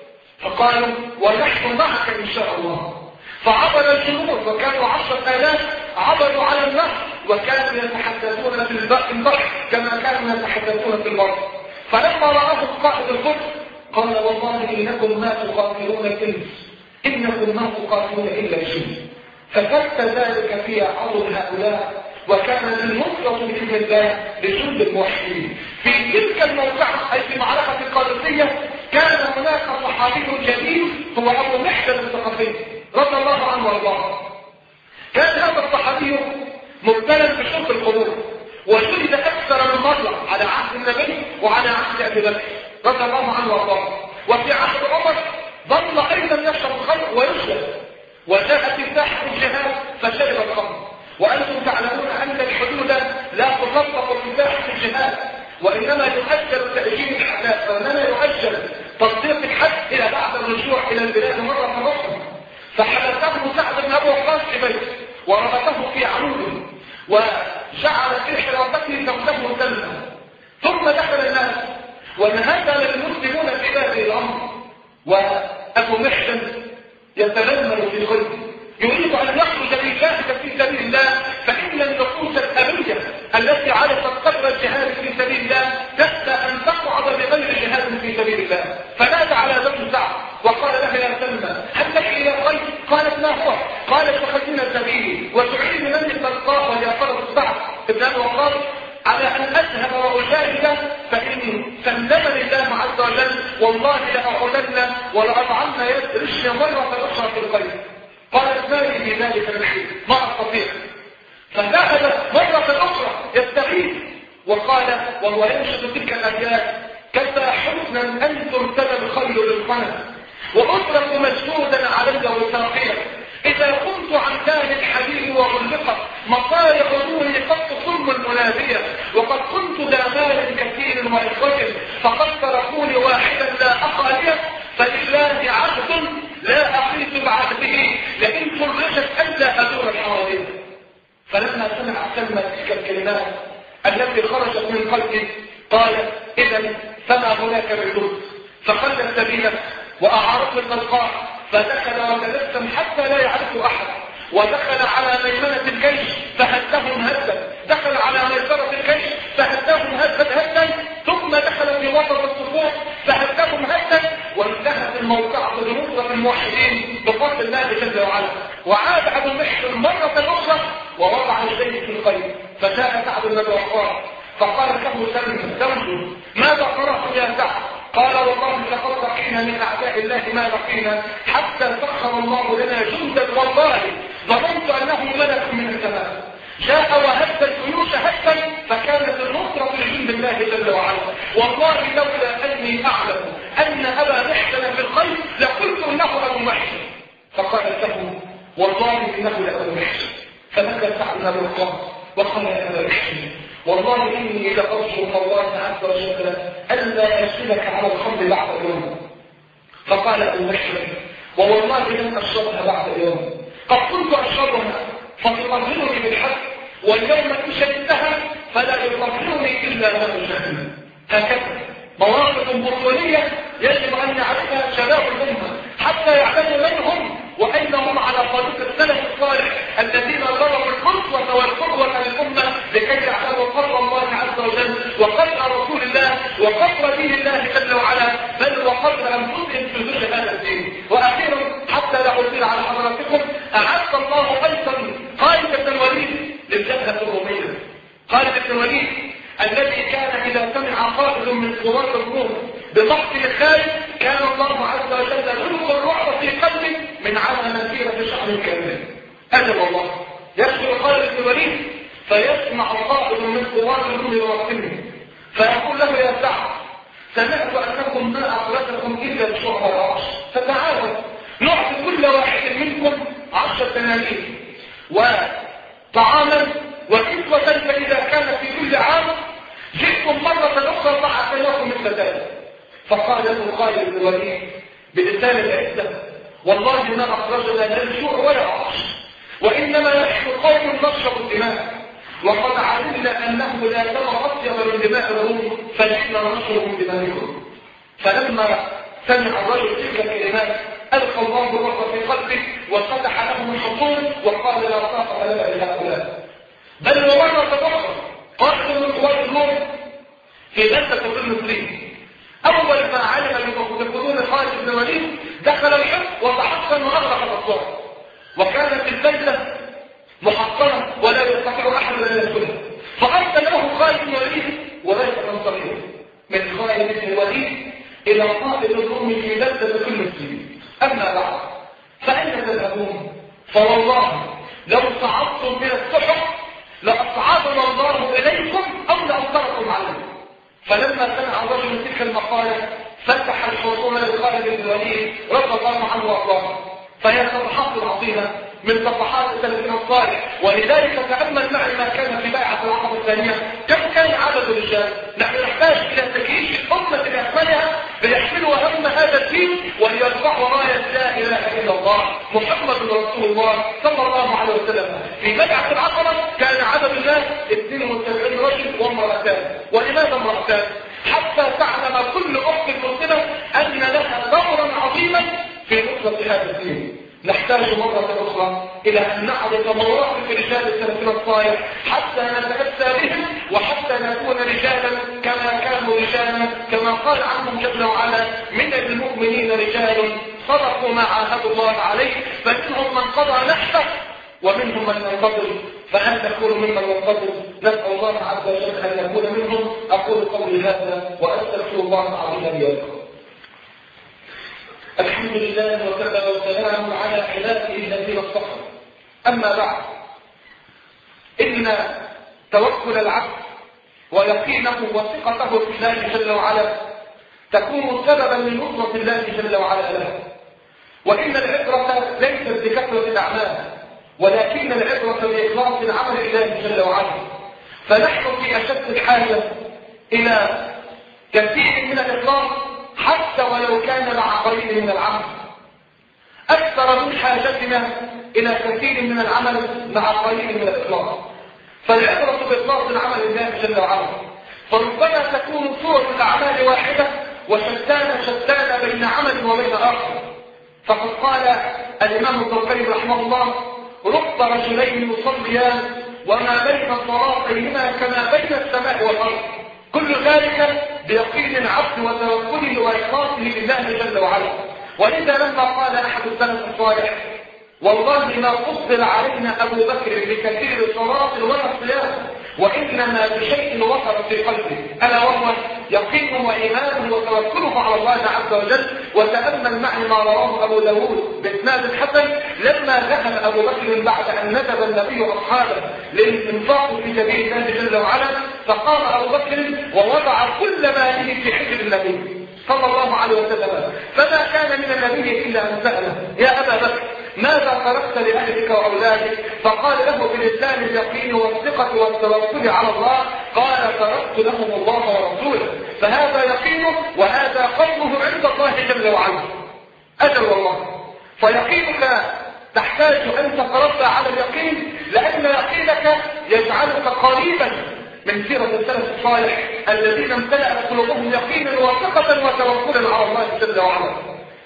فقالوا ونحن معك إن شاء الله. فعبر الجنود وكانوا عشرة آلاف عبروا على النهر وكانوا يتحدثون في البحر كما كانوا يتحدثون في البر. فلما رآهم قائد الفرس قال والله إنكم ما تقاتلون الإنس، إنكم ما تقاتلون إلا الجن. فكت ذلك في عرض هؤلاء وكانت النصرة بإذن الله لجند الموحدين. في تلك الموقعة أي في معركة القادسية كان هناك صحابي جليل هو أبو محسن الثقفي رضي الله عنه وارضاه. كان هذا الصحابي مبتلى بشرب الخمور وجلد أكثر من مرة على عهد النبي وعلى عهد أبي بكر رضي الله عنه وارضاه. وفي عهد عمر ظل أيضا يشرب الخمر ويشرب، وجاء في ساحة الجهاد فشرب الخمر. وأنتم تعلمون أن الحدود لا تطبق في ساحة الجهاد، وإنما يؤجل تأجيل الحداث، وإنما يؤجل تطبيق الحد إلى بعد الرجوع إلى البلاد مرة أخرى. فحدثه سعد بن أبي وقاص في بيته وربطه في عمود وجعل في حرابته ثوبه سلما، ثم دخل الناس ونهزم المسلمون في هذه الأمر. وأبو محسن يتلمل في قلبه يريد أن يخرج ليجاهد في سبيل الله، فإن النفوس الأبية التي عرفت قدر الجهاد في سبيل الله تخشى أن تقعد بغير جهاد في سبيل الله. فنادى على زوج سعد وقال لها يا سلمى هل لك إلى الغيب؟ قالت ما هو؟ قالت فخذنا سبيل علي وتعين من تلقاه وهي فرض السعد ابن ابي وقاص على ان اذهب واجاهد فان سلمني الله عز وجل والله لاعودن ولاضعن يد رجلي مره اخرى في القيد. قالت مالي في ذلك الحين ما استطيع. فذهب مره اخرى يستغيث وقال وهو ينشد تلك الابيات: كفى حسنا ان ترتدى الخيل للقنا واترك مشدودا علي وثاقيا إذا كنت عن دار الحبيب وغلقت مصارع نوري قد تصم المنادية وقد كنت ذا مال كثير وإخوة فقد تركوني واحدا لا أقى لي فلله عهد لا أقيت بعهده لئن فرجت ألا أدور الحوادث. فلما سمع سلمى تلك الكلمات التي خرجت من قلبي قال: إذا فما هناك ردود. فخلت سبيله وأعارته التلقاء فدخل وتبسم حتى لا يعرفه أحد ودخل على ميمنة الجيش فهدهم هدا دخل على ميسرة الجيش فهدهم هدا هدا ثم دخل في وسط الصفوف فهدهم هدا وانتهت الموقعة بنصرة الموحدين بفضل الله جل وعلا. وعاد أبو المحسن مرة أخرى ووضع يديه في القيد فجاء سعد بن أبي وقاص فقال له سلمى زوجه: ماذا قرأت يا سعد؟ قال: والله لقد لقينا من اعداء الله ما لقينا حتى سخر الله لنا جندا والله ظننت انه ملك من السماء جاء وهز الجيوش هزا فكانت النصرة لجند الله جل وعلا. والله لولا اني اعلم ان ابا محسن في الخير لقلت انه ابو محسن. فقال له: والله انه لابو محسن. فبكى سعد بن ابي وقاص وقال: يا ابا محسن والله إني لأرجو الله عز وجل ألا يسلك على الخمر بعد يوم. فقال أبو محسن: ووالله لن أشربها بعد يوم قد كنت أشربها فتطهرني بالحق واليوم إن شربتها فلا يطهرني إلا ماء جهنم. هكذا مواقف بطولية يجب أن يعرفها شباب الأمة حتى يعلموا من هم وأين هم على طريق السلف الصالح الذين ضربوا القدوة والقدوة للأمة لكي يعلموا قدر الله عز وجل وقدر رسول الله وقدر دين الله جل وعلا بل وقدر أنفسهم في ذكر هذا الدين. وأخيرا حتى لا أطيل على حضراتكم أعد الله أيضا خالد بن الوليد للجبهة الرومية. خالد بن الوليد الذي كان إذا سمع قائد من قوات الروم بمقتل الخالد كان الله عز وجل يلقي الرعب في قلبه من على مسيرة شهر كامل. أجل الله يدخل خالد بن الوليد فيسمع قائد من قوات الروم بمقتله فيقول له: يا سعد سمعت أنكم ما أخرجكم إلا بشهر العرش فتعالوا نعطي كل واحد منكم عشر دنانير وطعاما وكسوة فإذا كان في كل عام جئتم مرة أخرى فأعطيناكم مثل ذلك. فقال له خالد بن الوليد بلسان العزة: والله ما أخرجنا لا الجوع ولا عطش وإنما نحن قوم نشرب الدماء وقد علمنا أنه لا دم أطيب من دماء الروم فنحن نشرب من دمائهم. فلما سمع الرجل تلك الكلمات ألقى الله الرب في قلبه وفتح لهم الحصون وقال: لا طاقة لنا لهؤلاء. بل ومرة أخرى قائد من قوات الروم في بلدة المسلمين أول ما علم بقدوم خالد بن الوليد دخل الحصن وتحصن وأغلق الأسوار وكانت البلدة محصنة ولا يستطيع أحد أن يدخلها. فأرسل له خالد بن الوليد وليس من صغير من خالد بن الوليد إلى قائد الروم في بلدة المسلمين. أما بعد فأين تذهبون؟ فوالله لو صعدتم من السحق لأصعدنا الله إليكم أو لأنصركم عليكم. فلما سمع الرجل تلك المقالة فتح الحصون لخالد بن الوليد رضي الله عنه وارضاه. فهي صفحات عظيمة من صفحات سلفنا الصالح. ولذلك تأمل معي ما كان في بيعة العقبة الثانية كم كان عدد الرجال. نحن نحتاج إلى تجيش الأمة بأكملها ليحملوا هم هذا الدين وليرفعوا راية لا إله إلا الله محمد رسول الله صلى الله عليه وسلم. في بيعة العقبة كان عدد الناس اثنين وسبعين رجل وامرأتان. ولماذا امرأتان؟ حتى تعلم كل أخت مسلمة أن لها دورا عظيما في نصرة هذا الدين. نحتاج مرة أخرى إلى أن نعرف مواقف رجال السلفين الصالح حتى نتأسى بهم وحتى نكون رجالا كما كانوا رجالا كما قال عنهم جل وعلا: من المؤمنين رجال صدقوا ما عاهدوا الله عليه فمنهم من قضى نحبه ومنهم من ينتظر، فهل نكون ممن ينتظر؟ نسأل الله عز وجل أن نكون منهم. أقول قولي هذا وأستغفر الله العظيم لي ولكم. الحمد لله وكفى وسلام على عباده الذين اصطفى. أما بعد، إن توكل العبد ويقينه وثقته في الله جل وعلا تكون سببا لنصرة الله جل وعلا له. وإن العبرة ليست بكثرة الأعمال، ولكن العبرة بإخلاص العمل لله جل وعلا. فنحن في أشد الحاجة إلى كثير من الإخلاص حتى ولو كان مع قليل من العمل، أكثر من حاجتنا إلى كثير من العمل مع قليل من الإخلاص. فالعبرة بإخلاص العمل لله جل وعلا. فربما تكون صورة الأعمال واحدة وشتان شتان بين عمل وبين آخر. فقد قال الإمام ابن القيم رحمه الله: رب رجلين يصليان وما بين صلاتيهما كما بين السماء والأرض، كل ذلك بيقين العبد وتوكله وإخلاصه لله جل وعلا. ولذا لما قال أحد السلف الصالح: والله ما فضل علينا أبو بكر بكثير صلاة ولا صيام، وإنما بشيء وصل في قلبه، ألا وهو يقينه وإيمانه وتوكله على الله عز وجل. وتأمل معي ما رواه أبو داود بإسناد الحسن: لما ذهب أبو بكر بعد أن ندب النبي أصحابه للإنفاق في سبيل الله جل وعلا، فقام أبو بكر ووضع كل ماله في حجر النبي صلى الله عليه وسلم، فما كان من النبي إلا أن سأله: يا أبا بكر ماذا تركت لأهلك وأولادك؟ فقال له بلسان اليقين والثقة والتوكل على الله: قال تركت لهم الله ورسوله. فهذا يقينه وهذا قوله عند الله جل وعلا. أجل والله. فيقينك تحتاج أن تتربى على اليقين، لأن يقينك يجعلك قريبا من سيرة السلف الصالح الذين امتلأت قلوبهم يقينا وثقة وتوكلا على الله جل وعلا.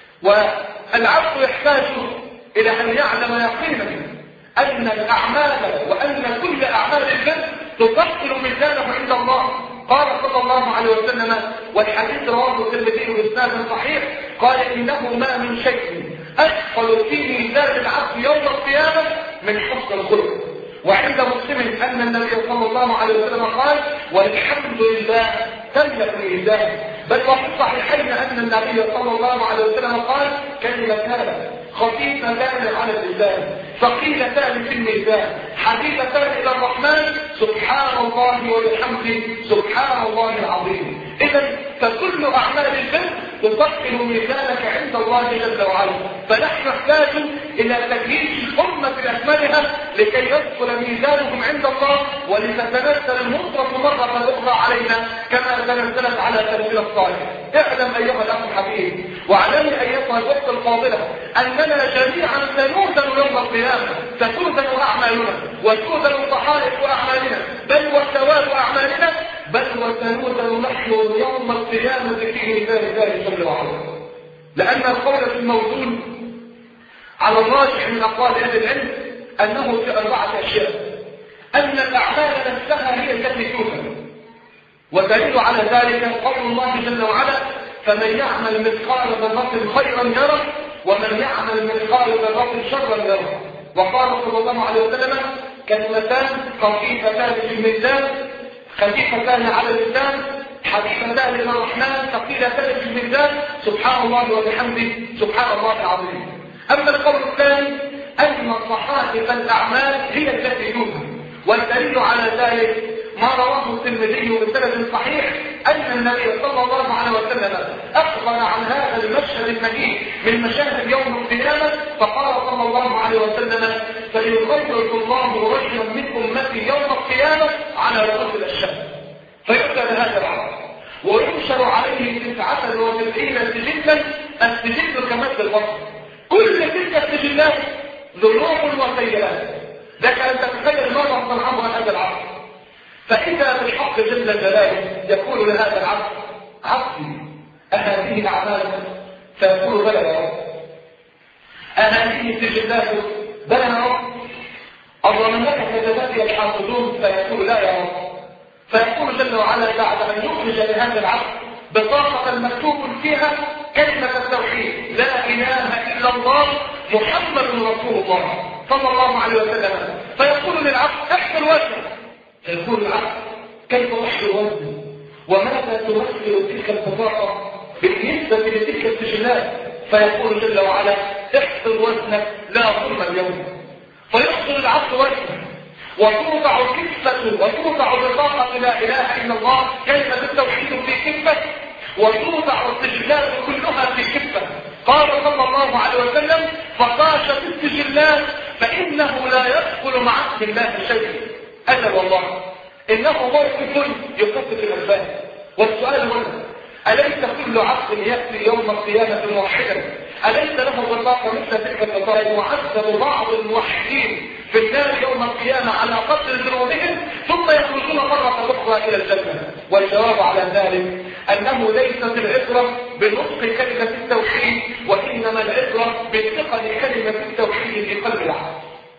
والعبد يحتاج إلى أن يعلم يقينا أن الأعمال وأن كل أعمال الجنة تثقل ميزانه عند الله. قال صلى الله عليه وسلم، والحديث رواه الترمذي بإسناد صحيح، قال: إنه ما من شيء أثقل في ميزان العبد يوم القيامة من حسن الخلق. وعند مسلم أن النبي صلى الله عليه وسلم قال: والحمد لله تملأ الميزان. بل وفي الصحيحين أن النبي صلى الله عليه وسلم قال: كلمتان خفيفتان على اللسان ثقيلتان في الميزان حبيبتان إلى الرحمن سبحان الله وبحمده سبحان الله العظيم. إذا فكل أعمال الجنة تثقل ميزانك عند الله جل وعلا. فنحن نحتاج إلى تجهيز الأمة بأكملها لكي يثقل ميزانهم عند الله، ولتتنزل النصرة مرة أخرى علينا كما تنزلت على سلفنا الصالح. اعلم أيها الأخ الحبيب، واعلمي أيتها الأخت الفاضلة، أننا جميعا سنوزن يوم القيامة، ستوزن أعمالنا وتوزن صحائف أعمالنا، بل وثواب أعمالنا، بل وسنوزن نحن يوم القيامة في ميزان الله جل وعلا. لأن القول في الموزون على الراجح من أقوال أهل العلم أنه في أربعة أشياء: أن الأعمال نفسها هي التي توزن، ودليل على ذلك قول الله جل وعلا: فمن يعمل مثقال ذرة خيرا يره ومن يعمل مثقال ذرة شرا يره. وقال صلى الله عليه وسلم: كلمتان خفيفتان في الميزان خفيفتان على اللسان حبيبتان الى الرحمن ثقيلتان في الميزان سبحان الله وبحمده سبحان الله العظيم. اما القول الثاني ان صحائف الاعمال هي التي توزن، والدليل على ذلك ما رواه الترمذي بسند صحيح ان النبي صلى الله عليه وسلم اخبر عن هذا المشهد المجيد من مشاهد يوم القيامه، فقال صلى الله عليه وسلم: فيخرج الله رجلا من امتي يوم القيامه على رؤوس الاشهاد، فيؤتى بهذا العرض وينشر عليه تسعة وتسعين سجلا، السجل كمثل البصر، كل تلك السجلات ذنوب وسيئات. لك ان تتخيل ماذا صنعه هذا العرض. فإذا بالحق جل جلاله يقول لهذا العبد: عبدي أهذه أعمالك؟ فيقول: بلى يا رب. أهذه سجلاتك؟ بلى يا رب. أظن لك كتبتي الحافظون؟ فيقول: لا يا رب. فيقول جل وعلا بعد أن يخرج لهذا العبد بطاقة مكتوب فيها كلمة التوحيد: لا إله إلا الله محمد رسول الله. صلى الله عليه وسلم فيقول للعبد احسن وزنك، فيقول العبد كيف احسن وزني وماذا تمثل تلك البطاقه بالنسبه لتلك السجلات؟ فيقول جل وعلا احسن وزنك لا ظلم اليوم. فيحسن العبد وزنه وتوضع كفة وتوضع بطاقة لا إله إلا الله كلمة التوحيد في كفة وتوضع السجلات كلها في كفة. قال صلى الله عليه وسلم فطاشت السجلات فإنه لا يدخل مع اسم الله شيء. أجل والله إنه موقف يكفف الألباب. والسؤال هنا أليس كل عبد يأتي يوم القيامة موحدا أليس له بطاقة مثل تلك البطاقة يعذب بعض الموحدين في النار يوم القيامة على قدر ذنوبهم ثم يخرجون مرة أخرى إلى الجنة؟ والجواب على ذلك أنه ليست العبرة بنطق كلمة التوحيد وإنما العبرة بثقل كلمة التوحيد في قلب العبد.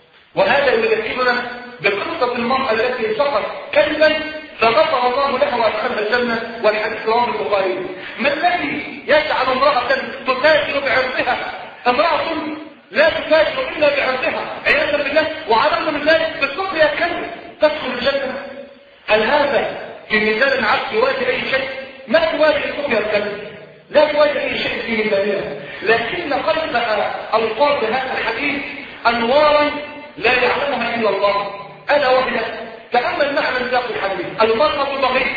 وهذا يذكرنا بقصة المرأة التي سقط كلبا فغفر الله لها وادخلها الجنة، والحديث رواه البخاري. ما الذي يجعل امرأة تتاجر بعرضها؟ امرأة لا تتاجر إلا بعرضها عياذا بالله، وعلى من ذلك بالسقيا كلب تدخل الجنة. هل هذا في ميزان العبد يواجه أي شيء؟ ما تواجه سقيا الكلب، لا تواجه أي شيء في ميزانها، لكن قلب ألفاظ هذا الحديث أنوارا لا يعلمها إلا الله. ألا وهي تأمل معنى سياق الحديث. المرأة بغي،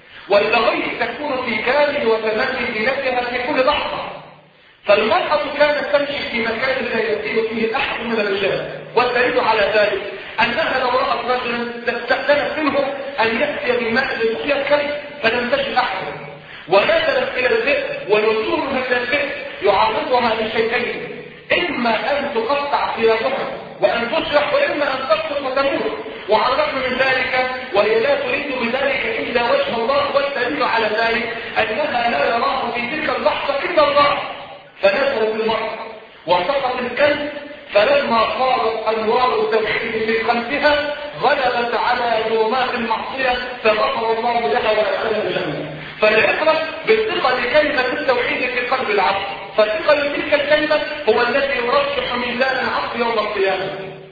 والبغي تكون في كامل وتمام زينتها في كل لحظة. فالمرأة كانت تمشي في مكان لا يأتي فيه أحد من الرجال، والدليل على ذلك أنها لو رأت رجلا استأذنت منه أن يأتي بماء لسقيا الكلب فلم تجد أحدا، ونزلت إلى البئر ونزولها إلى البئر يعرضها لشيئين: إما أن تقطع ثيابها وأن تشرح، وإما أن تسقط وتموت. وعلى الرغم من ذلك وهي لا تريد بذلك إلا وجه الله، والدليل على ذلك أنها لا يراها في تلك اللحظة إلا الله. فنزلت المرأة وسقط الكلب، فلما صارت أنوار التوحيد في قلبها غلبت على ظلمات المعصية فغفر الله لها وأدخلها الجنة. فالعبرة بالثقة لكلمة التوحيد في قلب العبد، فثقل تلك الكلمة هو الذي يرشح ميزان العبد يوم القيامة.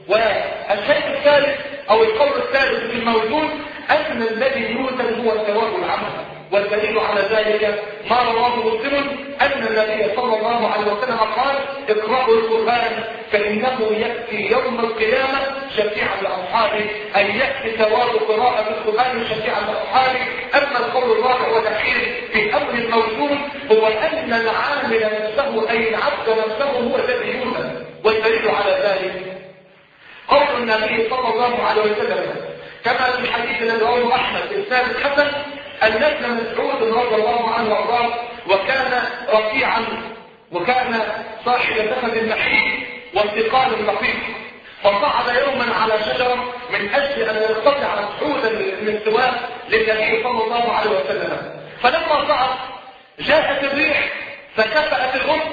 والشيء الثالث أو القول الثالث في الموجود أن الذي يوزن هو ثواب العمل، والدليل على ذلك ما رواه مسلم أن النبي صلى الله عليه وسلم قال: اقرأوا القرآن فإنه يأتي يوم القيامة شفيعا لأصحابه، أي يأتي ثواب قراءة القرآن شفيعا لأصحابه. أما القول الرابع والأخير في أمر الموجود هو أن العامل نفسه أي العبد نفسه هو الذي يوزن، والدليل على ذلك قول النبي صلى الله عليه وسلم كما في الحديث الذي رواه أحمد إسناد الحسن أن ابن مسعود رضي الله عنه وارضاه وكان رفيعا وكان صاحب جسد نحيف وانتقال لطيف، فصعد يوما على شجرة من أجل أن يستطيع صعودا من سواه للنبي صلى الله عليه وسلم. فلما صعد جاءت الريح فكفأت الغصن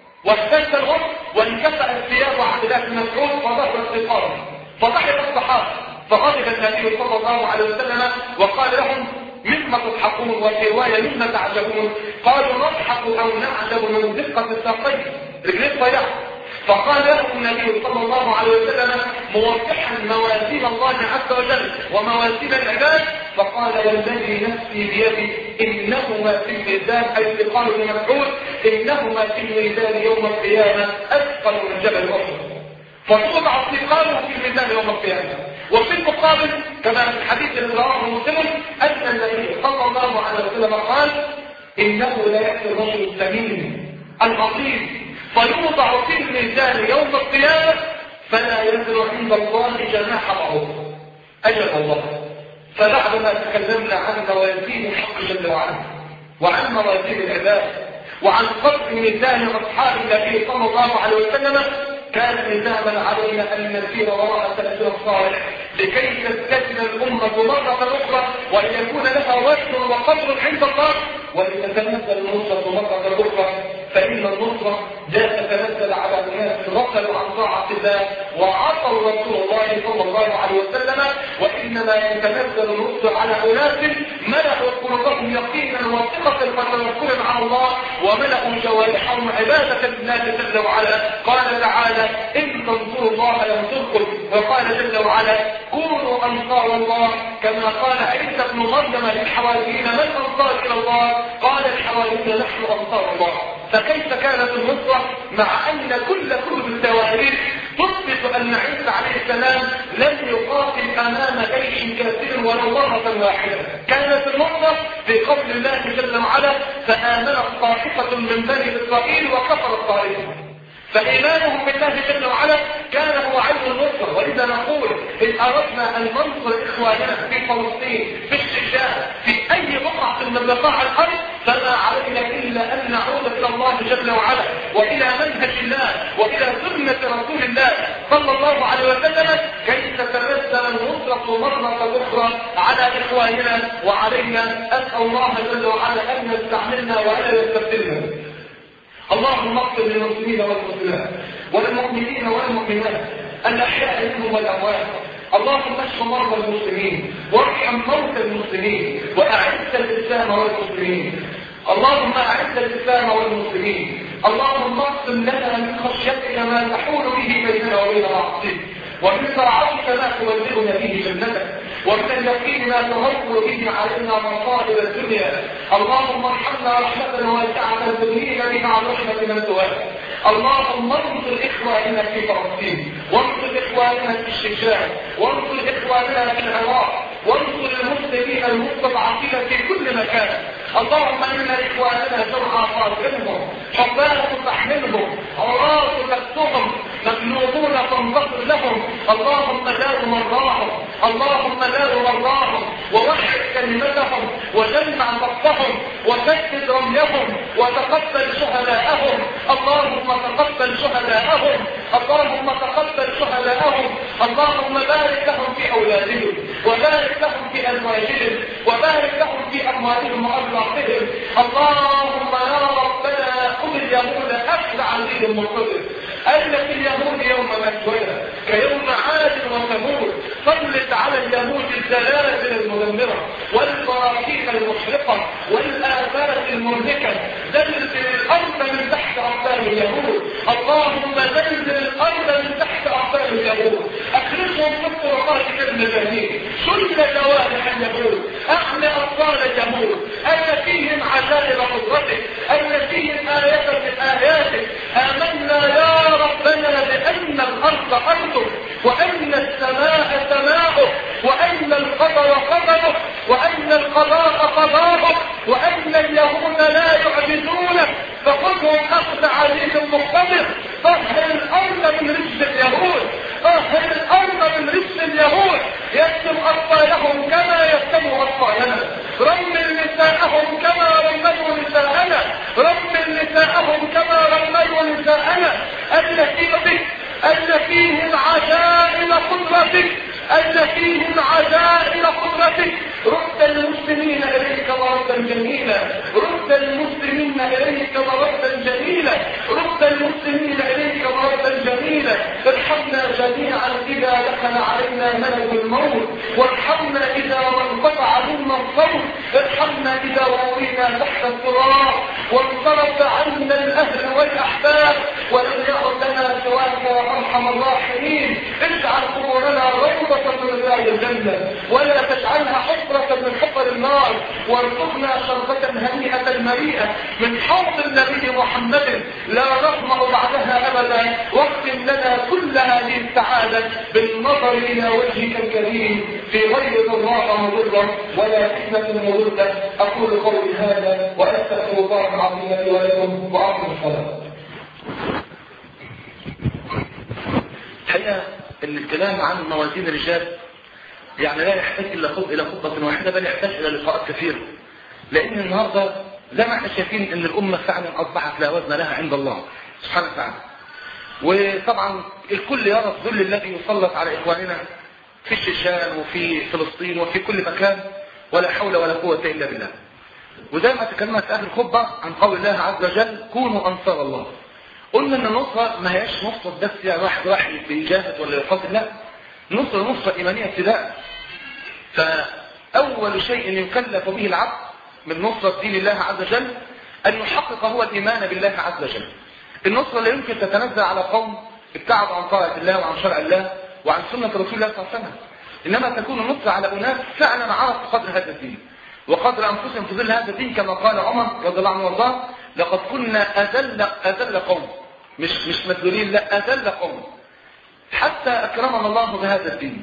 واهتز الغصن وانكفأت ثياب عبد الله بن مسعود فظهر انتقاله، فضحك الصحابة فغضب النبي صلى الله عليه وسلم وقال لهم: مما تضحكون؟ وفي رواية مما تعجبون؟ قالوا: نضحك أو نعجب من دقة الساقين، رجلين ضيعت. فقال لهم النبي صلى الله عليه وسلم موضحا موازين الله عز وجل وموازين العباد، فقال: والذي نفسي بيدي إنهما في الميزان، أي قال ابن مسعود: إنهما في الميزان يوم القيامة أثقل من جبل أحد. فتوضع الثقال في الميزان يوم القيامة. وفي المقابل كما في الحديث الذي رواه مسلم أن النبي صلى الله عليه وسلم قال: إنه لا يأتي الرجل السمين العظيم فيوضع في الميزان يوم القيامة فلا يزن عند الله جناح بعوضة. أجل الله. فبعدما تكلمنا عن موازين الحق جل وعلا وعن موازين العباد وعن قدر ميزان أصحاب النبي صلى الله عليه وسلم، كان لزاما علينا أن نسير وراء سلفنا الصالح لكي تستثنى الأمة مرة أخرى وليكون لها وزن وقدر عند الله ولتتنزل النصرة مرة أخرى، فإن النصرة لا تتنزل على أناس غفلوا عن طاعة الله وعصوا رسول الله صلى الله عليه وسلم، وإنما يتنزل النصر على أناس ملأوا قلوبهم يقينا وثقة وتوكلا على الله، وملأوا جوارحهم عبادة لله جل وعلا. قال تعالى: إن تنصروا الله ينصركم، وقال جل وعلا: كونوا أنصار الله، كما قال عيسى بن مريم للحواريين: من أنصار إلى الله؟ قال الحواريون: نحن أنصار الله. فكيف كانت النصرة مع أن كل كتب التواريخ تثبت أن عيسى عليه السلام لم يقاتل أمام جيش كافر ولو مرة واحدة؟ كانت النصرة في قول الله جل وعلا: فآمنت طائفة من بني إسرائيل وكفرت طائفة. فإيمانهم بالله جل وعلا كان هو عين النصرة. وإذا نقول إن أردنا أن ننصر إخواننا في فلسطين، في الشيشان، في أي بقعة من بقاع الأرض، فما علينا إلا أن نعود إلى الله جل وعلا وإلى منهج الله وإلى سنة رسول الله صلى الله عليه وسلم، كي تتنزل النصرة مرة أخرى على إخواننا وعلينا. أسأل الله جل وعلا أن يستعملنا وأن يستبدلنا. اللهم اغفر للمسلمين والمسلمات والمؤمنين والمؤمنات الأحياء منهم والأموات. اللهم اشف مرضى المسلمين وارحم موتى المسلمين وأعز الإسلام والمسلمين. اللهم أعز الإسلام والمسلمين. اللهم اقسم لنا من خشيتك ما تحول به بيننا وبين معصيتك، ومن طاعتك ما تبلغنا به جنتك، ومن اليقين ما تهون به علينا مصائب الدنيا. اللهم ارحمنا رحمة واسعة تغنينا بها عن رحمة من سواك. اللهم انصر إخواننا في فلسطين، وانصر إخواننا في الشيشان، وانصر إخواننا في العراق، وانصر المسلمين المستضعفين في كل مكان. اللهم إن إخواننا جرعى قاتلهم، حفاة تحملهم، عراة تكسهم، مغلوبون تنتصر لهم. اللهم لا مرضاهم، اللهم لا مرضاهم، ووحد كلمتهم، وجمع صفهم، وسدد رميهم، وتقبل شهداءهم. اللهم تقبل شهداءهم، اللهم تقبل شهداءهم. اللهم بارك لهم في أولادهم، وبارك لهم في أزواجهم، وبارك لهم في أموالهم وأرزاقهم. اللهم يا ربنا خذ اليهود أخذ عزيز مقتدر، ألف اليهود يوم مسوده كيوم عاد وثمود. سلط على اليهود الزلازل المدمرة والبراكين المحرقة والآفات المهلكة. زلزل الأرض من تحت أقدام اليهود. اللهم زلزل الأرض من تحت أقدام اليهود. أخرجهم في الطرقات كالمجانين. شل جوارح اليهود، أعمى أبطال اليهود. أن فيهم عجائب قدرتك، أن فيهم آية من آياتك. آمنا يا ربنا بأن الأرض أرضك، وأن السماء سماؤك، وأن القدر قدرك، وأن القضاء قضاءك، وأن اليهود لا يعجزونك. فخذهم أخذ عزيز مقتدر. طهر الأرض من رجس اليهود، طهر الأرض من رجس اليهود. يكتم أطفالهم كما يكتم أطفالنا، رمل نساءهم كما رملوا نساءنا، رمل نساءهم كما رملوا نساءنا. أن فيهم أن فيهم عجائب قدرتك، أن فيهم عجائب قدرتك. رد المسلمين إليك مردا جميلا، رد المسلمين إليك مردا جميلا، رد المسلمين إليك مردا جميلا. ارحمنا جميعا إذا دخل علينا ملك الموت، وارحمنا إذا انقطع منا الصوت، ارحمنا إذا روينا تحت التراب، وانصرف عنا الأهل والأحباب، ولم يعد لنا سواك يا أرحم الراحمين. اجعل قبورنا روضة من رياض الجنة، ولا تجعلها حفرة من حفر النار، وارزقنا شربة هنيئة مريئة من حوض النبي محمد لا نطمع بعدها أبدا. واختم لنا كل هذه السعادة بالنظر إلى وجهك الكريم في غير ضراء مضرة ولا فتنة مضرة. أقول قولي هذا وأستغفر الله العظيم لي ولكم، وأقم الصلاة. الحقيقة ان الكلام عن موازين الرجال يعني لا يحتاج الى الى خطبة واحدة، بل يحتاج الى لقاءات كثيرة. لان النهاردة زي ما احنا شايفين ان الامة فعلا اصبحت لا وزن لها عند الله سبحانه وتعالى. وطبعا الكل يرى الذل الذي يسلط على اخواننا في الشيشان وفي فلسطين وفي كل مكان، ولا حول ولا قوة الا بالله. وزي ما تكلمنا في اخر الخطبة عن قول الله عز وجل: كونوا انصار الله. قلنا قلنا ان النصرة ما هياش نصرة بس يعني واحد راح بيجاهد ولا يقاتل، لا، نصرة نصرة ايمانية ابتداء. فاول شيء يكلف به العبد من نصرة دين الله عز وجل ان يحقق هو الايمان بالله عز وجل. النصرة لا يمكن تتنزل على قوم ابتعدوا عن طاعة الله وعن شرع الله وعن سنة رسول الله صلى الله عليه وسلم، انما تكون النصرة على اناس فعلا عرفوا قدر هذا الدين وقدر انفسهم في ظل هذا الدين، كما قال عمر رضي الله عنه وارضاه: لقد كنا اذل اذل قوم، مش مش مذلولين، لا اذل قوم، حتى اكرمنا الله بهذا الدين.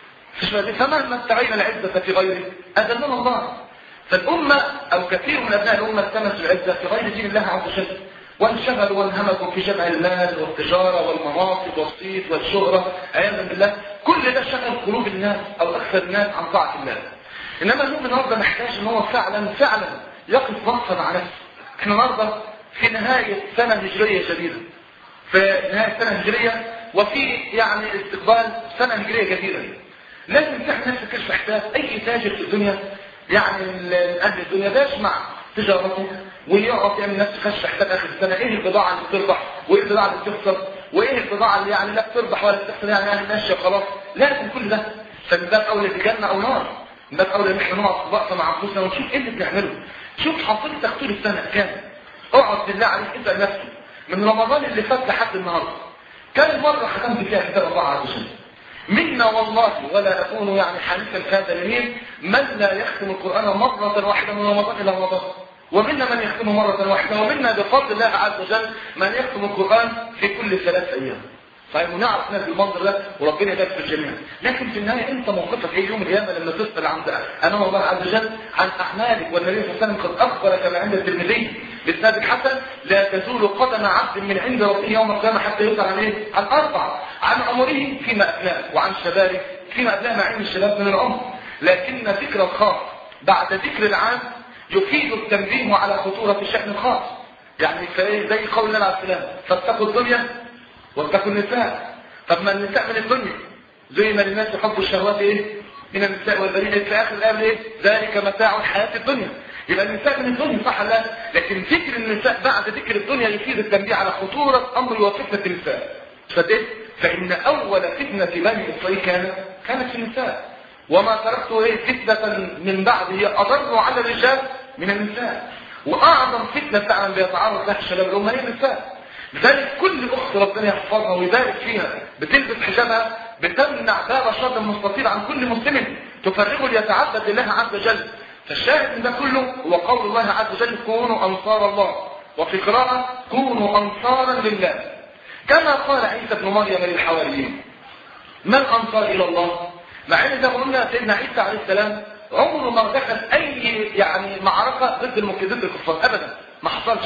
فمهما استعين العزة في غيره اذلنا الله. فالامه او كثير من ابناء الامه التمسوا العزة في غير دين الله عز وجل، وانشغلوا وانهمكوا في جمع المال والتجارة والمناصب والصيت والشهرة عياذا بالله. كل ده شغل قلوب الناس او اكثر الناس عن طاعة الله. انما المؤمن النهارده محتاج ان هو فعلا فعلا يقف وقفه مع نفسه. احنا النهارده في نهاية سنة هجرية جديدة، في نهاية سنة هجرية وفي يعني استقبال سنة هجرية جديدة. لازم تحمل نفسك كشف حساب. اي تاجر في الدنيا يعني اهل الدنيا ده يجمع تجارته ويقعد يعمل نفسه كشف حساب اخر السنة، ايه البضاعة اللي بتربح وايه البضاعة اللي بتخسر وايه البضاعة اللي يعني لا بتربح ولا بتخسر، يعني اهل ماشية خلاص. لازم كل ده فمن باب اولى بجنة او نار، من باب اولى ان احنا نقعد وقفه مع انفسنا ونشوف ايه اللي بنعمله. شوف حصيلتك طول السنة كام، اقعد بالله عليك اسال نفسك من رمضان اللي فات لحد النهارده كم مرة ختمت فيها كتاب الله عز وجل؟ منا والله ولا أكون يعني حليفا كهذا اليمين من لا يختم القرآن مرة واحدة من رمضان إلى رمضان، ومنا من يختم مرة واحدة، ومنا بفضل الله عز وجل من يختم القرآن في كل ثلاث أيام. طيب ونعرف ناس المنظر ده وربنا يبارك في الجميع. لكن في النهاية انت موقفك ايه يوم القيامة لما تسأل عن امام الله عز وجل عن اعمالك؟ والنبي صلى الله عليه وسلم قد اخبر كما عند الترمذي باسناد الحسن: لا تزول قدم عبد من عند ربه يوم القيامة حتى يسأل عن ايه؟ عن اربع: عن عمره فيما افناه، وعن شبابه فيما افناه مع علم الشباب من العمر. لكن ذكر الخاص بعد ذكر العام يفيد التنبيه على خطورة الشأن الخاص. يعني زي قول النبي عليه السلام: فاتقوا الدنيا واتقوا النساء. طب ما النساء من الدنيا، زي ما الناس يحبوا الشهوات ايه من النساء والبنين، في اخر الايه ايه؟ ذلك متاع الحياه الدنيا. يبقى النساء من الدنيا صح لا؟ لكن ذكر النساء بعد ذكر الدنيا يفيد التنبيه على خطوره امر وفتنه النساء. فديت فان اول فتنه بني اسرائيل كانت كانت في النساء، وما تركت ايه فتنه من بعد هي اضر على الرجال من النساء. واعظم فتنه فعلا بيتعرض لها الشباب الامه هي النساء. لذلك كل اخت ربنا يحفظها ويبارك فيها بتلبس حجابها بتمنع باب شر مستطيل عن كل مسلم تفرغه ليتعبد لله عز وجل. فالشاهد من ده كله هو قول الله عز وجل: كونوا انصار الله، وفي قراءه: كونوا انصارا لله. كما قال عيسى بن مريم للحواريين: من انصار الى الله؟ مع ان زي ما قلنا سيدنا عيسى عليه السلام عمره ما دخل اي يعني معركه ضد المكذبين الكفار ابدا، ما حصلش.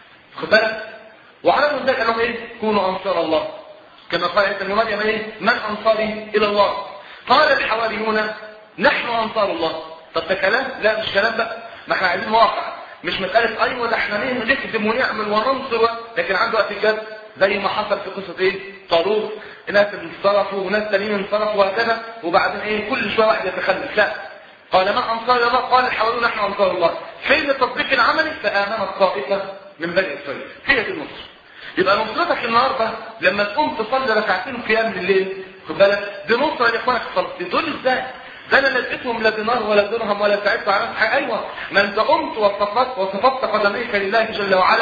خد بالك؟ وعلى من ذلك قال لهم ايه؟ كونوا انصار الله. كما قال عيسى بن مريم ايه؟ من انصاري الى الله؟ قال الحواريون: نحن انصار الله. طب ده كلام؟ لا مش كلام بقى، ما احنا عايزين واقع، مش مساله ايوه ده احنا ليه نكتب ونعمل وننصر، لكن عنده وقت جد زي ما حصل في قصه ايه؟ طالوت، ناس انصرفوا وناس تانيين انصرفوا وهكذا، وبعدين ايه؟ كل شويه واحد يتخلف. لا، قال من انصار الله؟ قال الحواريون: نحن انصار الله. فين التطبيق العملي؟ فامنت طائفه من بني اسرائيل. هي دي النصر. يبقى نصرتك النهارده لما تقوم تصلي ركعتين قيام بالليل، خد بالك، دي نصره لاخوانك في صلاتي. دول ازاي؟ ده انا لا اديتهم لا دينار ولا درهم ولا ساعدت على حاجه. ايوه، ما انت قمت وصفت وصفت قدميك لله جل وعلا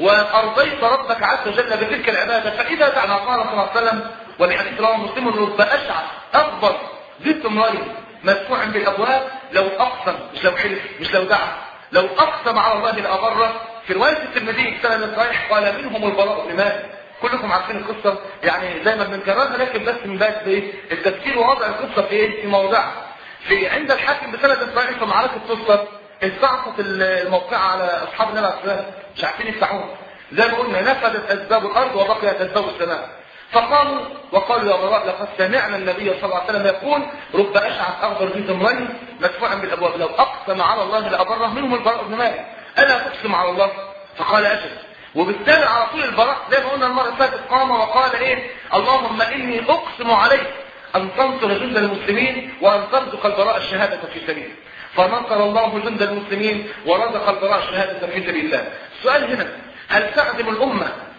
وارضيت ربك عز وجل بتلك العباده. فاذا دعنا قال صلى الله عليه وسلم، والحديث رواه مسلم: رب اشعث اكبر ذي امرين مدفوع بالابواب لو اقسم، مش لو حلف، مش لو دعا، لو اقسم على الله لابره. في روايه الترمذي السند الصحيح قال: منهم البراء بن مالك. كلكم عارفين القصه يعني زي ما بنكررها، لكن بس من باب ايه؟ التفكير ووضع القصه في ايه؟ في موضعها. في عند الحاكم بسند صحيح في معركه تصلب استعصت الموقعه على اصحاب النبي عليه الصلاه، مش عارفين يفتحوها. زي ما قلنا نفذت اسباب الارض وبقيت اسباب السماء. فقاموا وقالوا: يا براء، لقد سمعنا النبي صلى الله عليه وسلم يقول: رب اشعث اخضر ذي امرين مدفوعا بالابواب لو اقسم على الله لابره. منهم البراء بن مالك: الا تقسم على الله؟ فقال: اجل. وبالتالي على طول البراء زي ما قلنا المره اللي فاتت قام وقال ايه؟ اللهم اني اقسم عليك ان تنصر جند المسلمين وان ترزق البراء الشهاده في سبيله. فنصر الله جند المسلمين ورزق البراء الشهاده في سبيل الله. السؤال هنا: هل تعزم الامه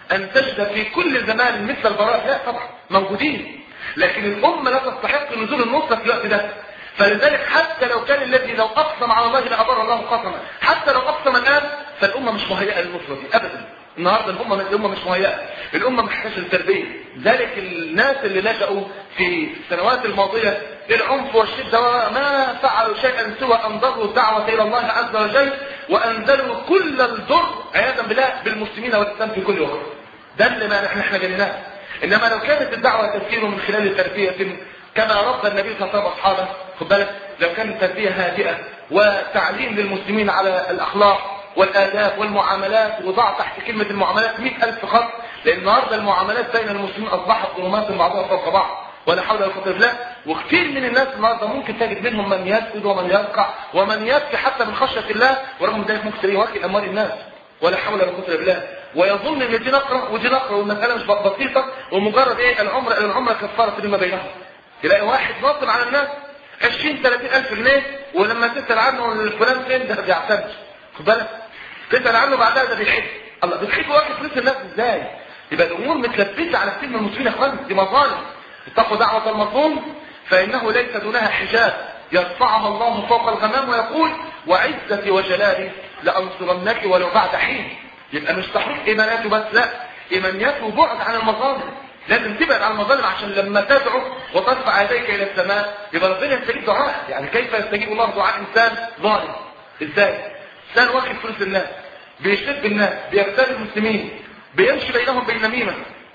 ان تجد في كل زمان مثل البراء؟ لا طبعا موجودين، لكن الامه لا تستحق نزول النصره في الوقت ده. فلذلك حتى لو كان الذي لو اقسم على الله لابر الله قسما، حتى لو اقسم الان فالامه مش مهيئه للنصره دي ابدا. النهارده الامه الامه مش مهيئه، الامه محتاجه للتربيه. ذلك الناس اللي لجأوا في السنوات الماضيه للعنف والشده وما فعلوا شيئا سوى ان ضروا الدعوه الى الله عز وجل وانزلوا كل الضر عياذا بالله بالمسلمين والاسلام في كل وقت. ده اللي ما احنا احنا جنناه. انما لو كانت الدعوه تسير من خلال تربيه كما ربى النبي صلى الله عليه وسلم اصحابه، خد بالك، لو كانت تربيه هادئه وتعليم للمسلمين على الاخلاق والآداب والمعاملات، وضع تحت كلمة المعاملات مئة ألف خط، لأن النهارده المعاملات بين المسلمين أصبحت ظلمات بعضها فوق بعض ولا حول ولا قوة إلا بالله. وكثير من الناس النهارده ممكن تجد منهم من يسجد ومن يركع ومن يبكي حتى من خشية الله، ورغم ذلك ممكن تلاقيه واكل أموال الناس ولا حول ولا قوة إلا بالله، ويظن ان دي نقرة ودي نقرة والمسألة مش بسيطة ومجرد ايه العمرة العمرة كفارة لما بينهم. تلاقي واحد ناصب على الناس عشرين ثلاثين ألف جنيه، ولما تسأل عنه الفلان فين ده بيعتمد، خد بالك، تسأل عنه بعدها ده بيحب. الله بتحب واحد فلوس الناس ازاي؟ يبقى الامور متلبسه على كتير من المسلمين يا اخوان، دي مظالم. اتقوا دعوة المظلوم فانه ليس دونها حجاب يرفعها الله فوق الغمام ويقول وعزتي وجلالي لانصرنك ولو بعد حين. يبقى مش تحريك ايماناته بس، لا، ايمانياته بعد عن المظالم. لازم تبعد عن المظالم عشان لما تدعو وترفع يديك الى السماء يبقى ربنا يستجيب دعاء. يعني كيف يستجيب الله دعاء انسان ظالم؟ ازاي؟ انسان واخد فلوس الناس، بيشتد بالناس، بيغتاب المسلمين، بيمشي بينهم بالنميمه،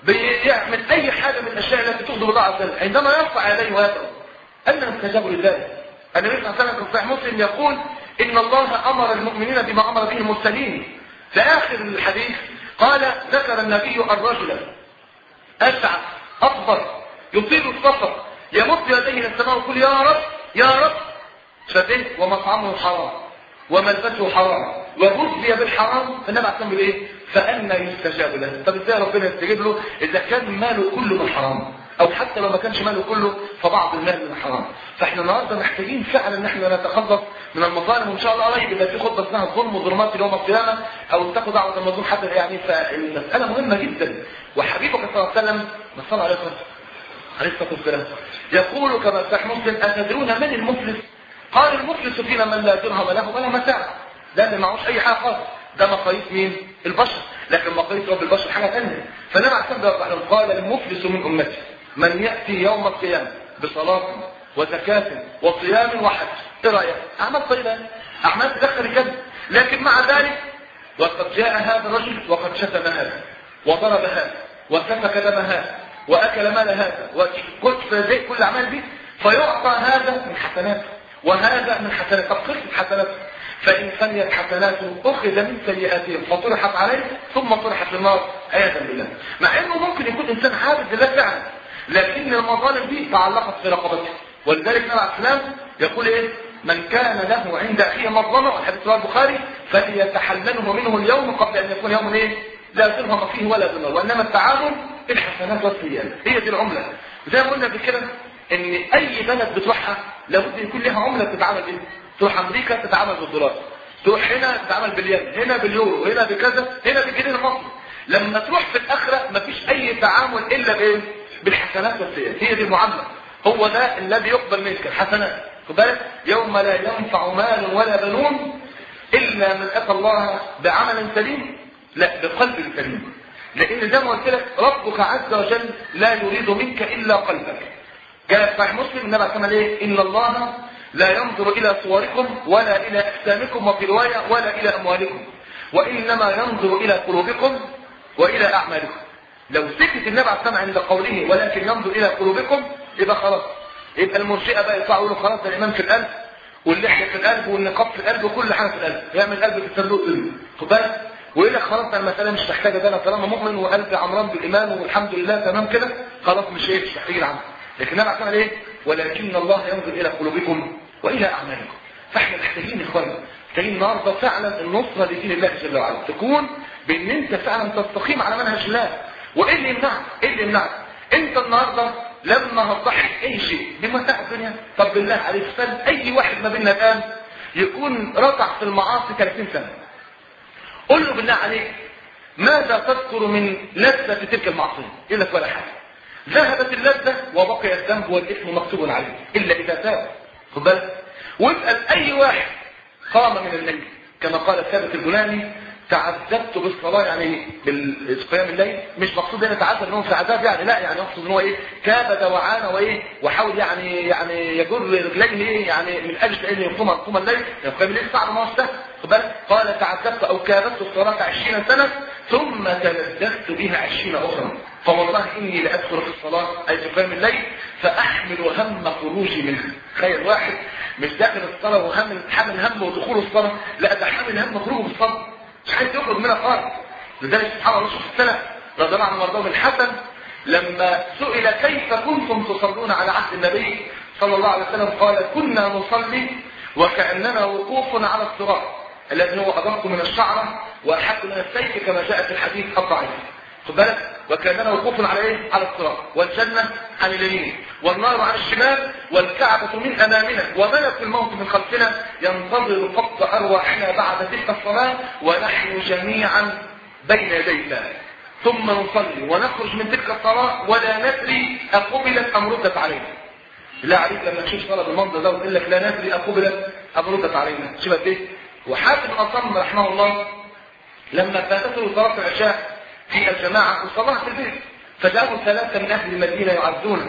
بيعمل اي حاجه من الاشياء التي تغضب الله عز وجل، عندما يرفع يديه ويدعو ان يستجاب لذلك. النبي صلى الله عليه وسلم في صحيح مسلم يقول ان الله امر المؤمنين بما امر به المرسلين. في اخر الحديث قال ذكر النبي الرجل اشعث اكبر يطيل السفر يمد يديه الى السماء ويقول يا رب يا رب، فبه ومطعمه حرام وملبسه حرام وغذي بالحرام، فالنبي عليه الصلاه ايه؟ فأنا يستجاب له. طب ازاي ربنا يستجيب له اذا كان ماله كله من حرام، او حتى لو ما كانش ماله كله فبعض المال من الحرام؟ فاحنا النهارده محتاجين فعلا ان احنا نتخلص من المظالم، وان شاء الله قريب يبقى في خطبه اسمها الظلم وظلمات يوم القيامه، او اتقوا دعوه المظلوم حتى يعني. فالمساله مهمه جدا. وحبيبك صلى الله عليه وسلم صلى الله عليه وسلم يقول كما في صحيح مسلم اتدرون من المفلس؟ قال المفلس فينا من لا درهم له ولا متاع. ده اللي معهوش اي حاجه خالص. ده مقاييس مين؟ البشر. لكن مقاييس رب البشر حاجه ثانيه. فالنبي عليه الصلاه والسلام قال المفلس من امتي من ياتي يوم القيامه بصلاه وزكاه وصيام وحج. ايه رايك؟ اعمال طيبه، اعمال تدخل الجنه، لكن مع ذلك وقد جاء هذا الرجل وقد شتم هذا وضرب هذا وسفك دم هذا واكل مال هذا وكل زي كل الاعمال دي، فيعطى هذا من حسناته وهذا من حسناته. طب خلصت حسناته، فإن فنيت حسناته أخذ من سيئاتهم فطرحت عليه ثم طرحت للنار عياذا بالله. مع انه ممكن يكون انسان عابد لله فعلا، لكن المظالم دي تعلقت في رقبته. ولذلك النبي عليه السلام يقول ايه؟ من كان له عند اخيه مظلمه، والحديث رواه البخاري، فليتحلله منه اليوم قبل ان يكون يوم ايه؟ لا درهم فيه ولا دينار، وانما التعامل الحسنات والسيئات. هي دي العمله. زي ما قلنا بكده ان اي بلد بتروحها لابد يكون لها عمله تتعامل بيها. تروح امريكا تتعامل بالدولار، تروح هنا تتعامل بالين، هنا باليورو، هنا بكذا، هنا بالجنيه المصري. لما تروح في الاخره مفيش اي تعامل الا بايه؟ بالحسنات والسيئات. هي دي المعامله. هو ده الذي يقبل منك الحسنات. خد بالك يوم لا ينفع مال ولا بنون الا من اتى الله بعمل سليم، لا بقلب سليم. لان زي ما قلت لك ربك عز وجل لا يريد منك الا قلبك. جاء في صحيح مسلم النبي عليه الصلاه والسلام ان الله لا ينظر الى صوركم ولا الى اجسامكم، وفي روايه ولا الى اموالكم، وانما ينظر الى قلوبكم والى اعمالكم. لو سكت النبي عليه الصلاه والسلام عند قوله ولكن ينظر الى قلوبكم يبقى خلاص، يبقى المرجئه بقى يطلعوا يقولوا خلاص ده الايمان في القلب واللحيه في القلب والنقاب في القلب وكل حاجه في القلب، يعمل قلب في الصندوق كله. خد بالك ويقول لك خلاص المساله مش محتاجه ده، انا طالما مؤمن وقلبي عمران بالايمان والحمد لله تمام كده خلاص مش ايه مش محتاج العمل. لكن النبي عليه الصلاه والسلام ايه؟ ولكن الله ينظر الى قلوبكم والى اعمالكم. فاحنا محتاجين يا اخوانا، محتاجين النهارده فعلا النصره لدين الله جل وعلا تكون بان انت فعلا تستقيم على منهج الله. وايه اللي يمنعك؟ ايه اللي يمنعك؟ انت النهارده لما هتضحي اي شيء بمتاع الدنيا، طب بالله عليك سال اي واحد ما بيننا الان يكون ركع في المعاصي ثلاثين سنه، قول له بالله عليك ماذا تذكر من لذة تلك المعصية؟ يقول لك ولا حاجة. ذهبت اللذة وبقي الذنب والإثم مكتوب عليه إلا إذا تاب. خد بالك. واسأل أي واحد قام من الليل كما قال ثابت البناني تعذبت بالصلاة، يعني بالقيام الليل، مش مقصود ان تعذب انه في عذاب يعني، لا يعني يقصد ان هو ايه كابد وعانى وايه وحاول يعني يعني يجر رجليه ايه يعني من اجل ان يقوم قوم الليل. القيام الليل صعب ما هو سهل. خد بالك. قال تعذبت او كابدت الصلاة عشرين سنة ثم تلذذت بها عشرين اخرى، فوالله اني لادخل في الصلاة اي في قيام الليل فاحمل هم خروجي منها. تخيل واحد مش داخل الصلاة وهم حامل هم ودخول الصلاة، لا ده حامل هم خروجه من الصلاة، مش عايز يخرج منها خالص. لذلك سبحان الله شوف السلف رضي الله عنه وارضاه الحسن لما سئل كيف كنتم تصلون على عهد النبي صلى الله عليه وسلم قال كنا نصلي وكأننا وقوف على الصراط الذي هو أدق من الشعرة وأحق من السيف كما جاء في الحديث الضعيف. خد بالك. وكأننا وقوف على ايه؟ على الصراط، والجنة عن اليمين والنار عن الشمال والكعبة من امامنا وملك الموت من خلفنا ينتظر قبض ارواحنا بعد تلك الصلاة ونحن جميعا بين يدي الله، ثم نصلي ونخرج من تلك الصلاة ولا ندري اقبلت ام ردت علينا. لا عليك لما تشوف صلاة بالمنظر ده وتقول لك لا ندري اقبلت ام ردت علينا. شوف قد ايه. وحاتم الاصم رحمه الله لما فاتته صلاة العشاء في الجماعة وصلاها في البيت فجاءوا ثلاثة من أهل المدينة يعزونه،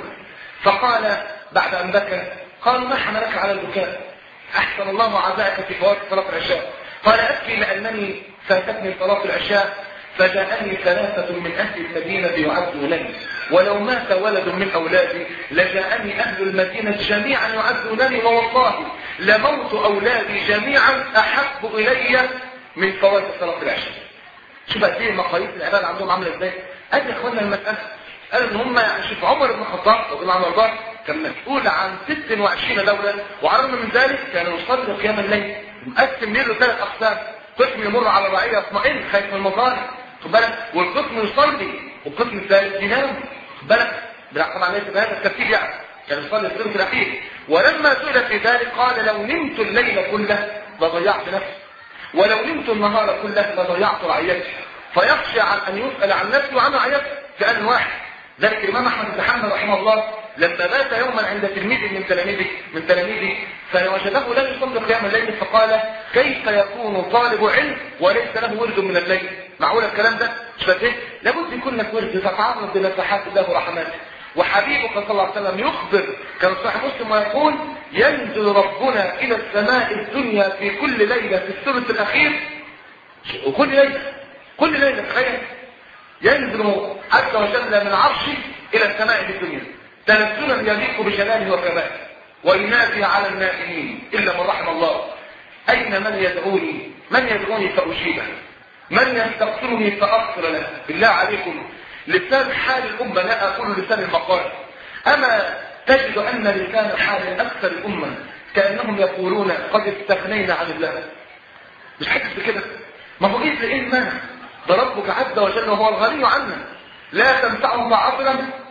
فقال بعد أن بكى قالوا ما حملك على البكاء؟ أحسن الله عزائك في فوات صلاة العشاء. قال أبكي لأنني فاتتني صلاة العشاء فجاءني ثلاثة من أهل المدينة يعزونني، ولو مات ولد من أولادي لجاءني أهل المدينة جميعا يعزونني، ووالله لموت أولادي جميعا أحب إلي من فوات صلاة العشاء. شوف قد ايه مقاييس العباده عندهم عامله ازاي. ادي اخواننا المساله قالوا ان هم يعني شوف عمر بن الخطاب رضي الله عنه وارضاه كان مسؤول عن ست وعشرين دوله، وعلى الرغم من ذلك كان يصلي قيام الليل مقسم ليله ثلاث اقسام، قسم يمر على الرعيه يطمئن خايف من المظاهر خد بالك، والقسم يصلي والقسم الثالث ينام خد بالك. طبعا ليس بهذا الترتيب يعني كان يصلي في الثلث الاخير. ولما سئل في ذلك قال لو نمت الليل كله لضيعت نفسي ولو نمت النهار كله لضيعت رعيتي، فيخشى عن ان يسأل عن نفسه وعن رعيته كأن واحد. ذلك الامام احمد بن حنبل رحمه الله لما بات يوما عند تلميذ من تلاميذه من تلاميذه فوجده لا يصلي قيام الليل فقال كيف يكون طالب علم وليس له ورد من الليل؟ معقول الكلام ده؟ مش فاهم. لابد يكون لك ورد تتعرض لنفحات الله ورحماته. وحبيبك صلى الله عليه وسلم يخبر كان صحيح مسلم ويقول ينزل ربنا الى السماء الدنيا في كل ليله في الثلث الاخير، وكل ليله كل ليله تخيل ينزل عز وجل من عرشه الى السماء الدنيا تنزلا يليق بجلاله وكماله وينادي على النائمين الا من رحم الله اين من يدعوني من يدعوني فاجيبه من يستغفرني فاغفر له. بالله عليكم لسان حال الامه لا اقول لسان المقال، اما تجد ان لسان حال اكثر الامه كانهم يقولون قد استغنينا عن الله. مش حاسس بكده؟ ما هو ايه ايه المانع؟ ده ربك عز وجل وهو الغني عنا لا تنفعه طاعتنا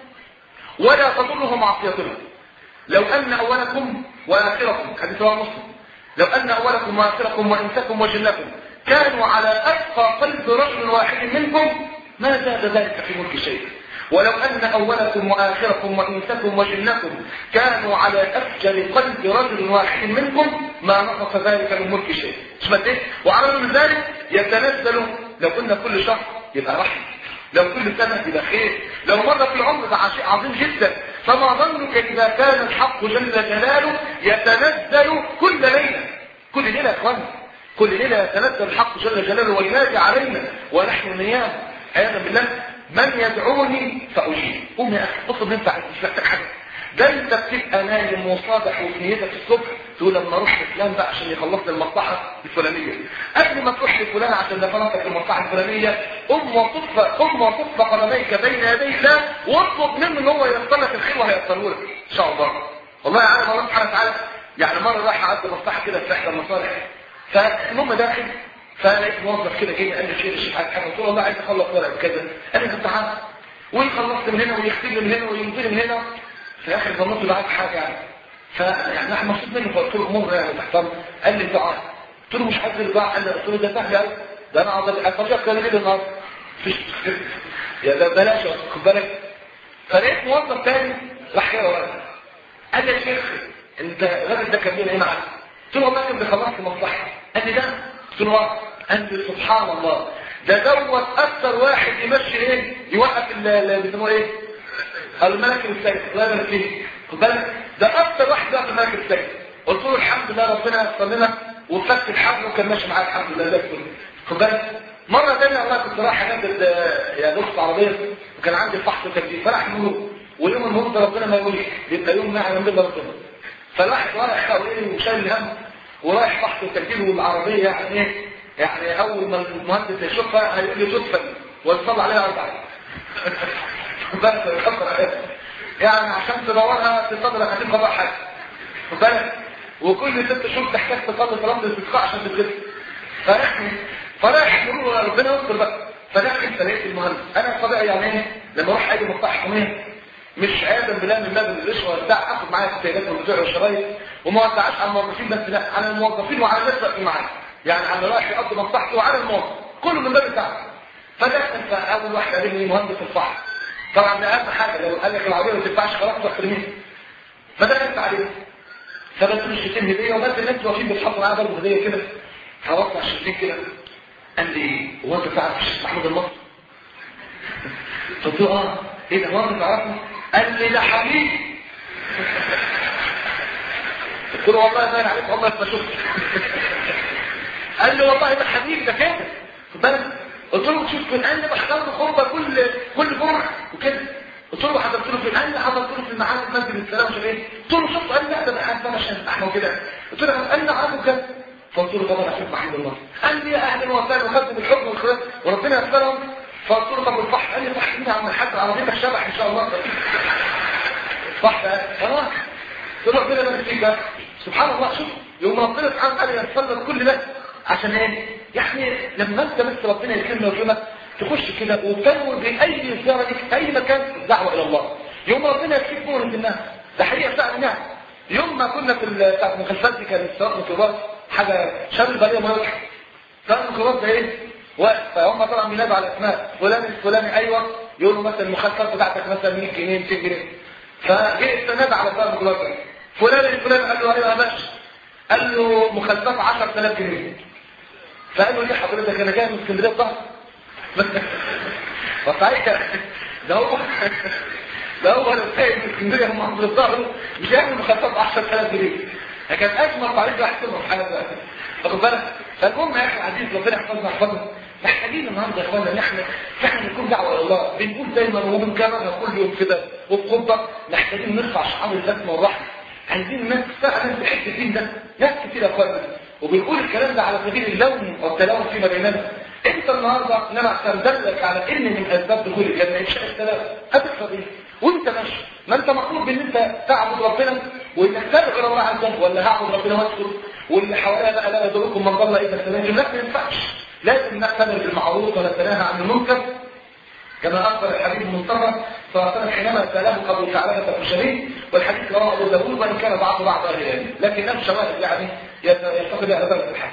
ولا تضره معصيتنا. لو ان اولكم واخركم حديث رواه مسلم لو ان اولكم واخركم وانسكم وجنكم كانوا على اتقى قلب رجل واحد منكم ما زاد ذلك في ملك شيء، ولو ان اولكم واخركم وانسكم وجنكم كانوا على افجر قلب رجل واحد منكم ما نقص ذلك من ملك شيء. اسمت ايه؟ وعلى من ذلك يتنزل لو كنا كل شهر يبقى رحمه، لو كل سنه يبقى خير، لو مره في العمر ده شيء عظيم جدا. فما ظنك اذا كان الحق جل جلاله يتنزل كل ليله كل ليله يا اخوان كل ليله يتنزل الحق جل جلاله وينادي علينا ونحن نيام عياذا بالله من يدعوني فاجيب. قوم يا اخي اطلب انت مش محتاج حاجه، ده انت بتبقى نايم وصابح وفي نيتك الصبح تقول لما اروح لفلان بقى عشان يخلص لي المصلحه الفلانيه، قبل ما تروح لفلان عشان يخلص المصلحه الفلانيه قم وصف قم وصف قدميك بين يدي الله واطلب منه ان هو ييسر لك الخير وهييسره لك ان شاء الله. والله يا عالم الله سبحانه وتعالى يعني مره رايح اعدي مصلحه كده في احدى المصالح فالمهم داخل فلقيت موظف كده جاي قال لي شيل الشيخ حاجه قلت له والله عايز اخلص ورقه كذا قال لي انت عارف ويخلصت من هنا ويختم من هنا وينزل من هنا في الاخر ظننت له عايز حاجه يعني فيعني احنا مبسوط منه فقلت له امور يعني تحترم. قال لي دعاء قلت له مش عايز الدعاء. قال لي قلت له ده سهل قوي ده انا اقعد افرجك كده ليه النهارده يا ده بلاش خد بالك. فلقيت موظف تاني راح كده ورا قال لي يا شيخ انت الراجل ده كان بينا ايه معاك؟ قلت له والله كان بيخلص مصلحه. قال لي ده؟ قلت له اه. قال لي سبحان الله ده دوت اكثر واحد يمشي ايه؟ يوقف اللي بيسموه ايه؟ الملك السيد. الله يبارك فيك. خد بالك ده اكثر واحد يوقف الملك السيد. قلت له الحمد لله ربنا يسر لنا وفك الحبل وكان ماشي معاك الحمد لله زي الفل. خد بالك مره ثانيه والله كنت رايح انزل يا دكتور عربيه وكان عندي فحص تجديد فراح نقول ويوم الموت ربنا ما يقولش بيبقى يوم نعم من ربنا. فالواحد رايح حواليه وشايل الهم ورايح فحص التجديد والعربيه يعني ايه؟ يعني اول ما المهندس يشوفها هيقول لي تدفن ويصلي عليها اربعه. بس يخبر عليها يعني عشان تدورها تصلي ركعتين قضاء حاجه. خد بالك وكل ست شهور تحتاج تصلي صلاه الاستسقاء عشان تتغسل. فرايح فرايح يقولوا ربنا يستر بقى. فدخل لقيت المهندس انا طبيعي يعني ايه لما اروح اجي مصلحه حكوميه مش عادم بلا من باب الرشوه بتاع اخد معايا كتيبات وبتوع وشرايط وما وزعهاش على الموظفين بس لا على الموظفين وعلى الناس اللي معايا يعني على رايح يقضي مصلحته وعلى الموظف كله من باب بتاعه. فدخل فاول واحد قال لي مهندس الفحص طبعا ده اهم حاجه لو قال لك العربيه ما تنفعش خلاص تروح ترميها. فدخلت عليه فبدت الشتين هديه وبس الناس واقفين بيتحطوا معايا برضه هديه كده فوقع الشتين كده. قال لي هو انت تعرف الشيخ محمود المصري؟ قلت له اه. ايه ده هو انت تعرفه؟ قال لي ده حبيبي. قلت له والله باين عليك والله ما شفت. قال لي والله ده حبيبي ده كده. خد بالك قلت له شوف فين؟ قال لي بحضر له خطبه كل كل جمعه وكده. قلت له حضرت له فين؟ قال لي حضرت له في المعاد مسجد السلام مش ايه؟ قلت له شوف قال لي لا ده انا حاسس انا عشان احنا وكده. قلت له قال لي عارفه كده. فقلت له طبعا اشوف محمد الله. قال لي يا اهلا وسهلا وخدم الحكم والخير وربنا يغفرهم. فقلت له طب الصح قال لي صح مين يا عم الحاج عربيتك شبح ان شاء الله. صح خلاص. قلت له ربنا يبارك فيك بقى. سبحان الله شوف يوم ربنا سبحانه وتعالى يتسلط كل ده عشان ايه؟ يعني لما انت بس ربنا يكرمنا ويكرمك تخش كده وتنوي باي زياره ليك في اي مكان الدعوه الى الله. يوم ربنا يكفيك نور الناس ده حقيقه فعلا نعم. يوم ما كنا في بتاعت المخلفات دي كان السواق ميكروباص حاجه شر البليه ما يضحك. كان الميكروباص ده ايه؟ واقف فهم طبعا بينادوا على اسماء فلان الفلاني ايوه يقولوا مثلا المخلفات بتاعتك مثلا مية جنيه ميتين جنيه. فجه استناد على السواق الميكروباص فلان الفلاني قال له ايوه يا باشا. قال له مخلفات عشرة آلاف جنيه. فقال له ليه حضرتك انا جاي من اسكندريه الظهر؟ فصحيح ده هو ده هو لو جاي من اسكندريه هم عند الظهر مش هيعمل مخفف عشرة آلاف جنيه. كان اجمل تعريف واحد كده في حاجه واخد بالك. فالمهم يا اخي العزيز ربنا يحفظنا يحفظنا محتاجين النهارده يا اخوانا ان احنا فعلا نكون دعوه الى الله بنقول دايما وبنكررها كل يوم كده وبخطبه محتاجين نرفع شعار اللسمه والرحمه. عايزين الناس فعلا تحس الدين ده ناس كتير يا اخوانا وبنقول الكلام ده على سبيل اللوم والتلاوم فيما بيننا. انت النهارده انا سندلك على ان من اسباب دخول الجنه افشاء السلام هتكسب ايه؟ وانت ماشي ما انت مطلوب ان انت تعبد ربنا وانك تدعو الله عز وجل ولا هعبد ربنا واسكت واللي حواليا بقى لا يدركم من ضل اذا سلام. لا ما ينفعش لازم نأتمر بالمعروف ولا نتناهى عن المنكر كما اخبر الحبيب المصطفى صلى الله عليه وسلم حينما ساله ابو ثعلبه الخشني والحديث رواه ابو داوود وان كان بعض بعض اهل العلم لكن له شواهد يعني يعتقد على درجه الحق.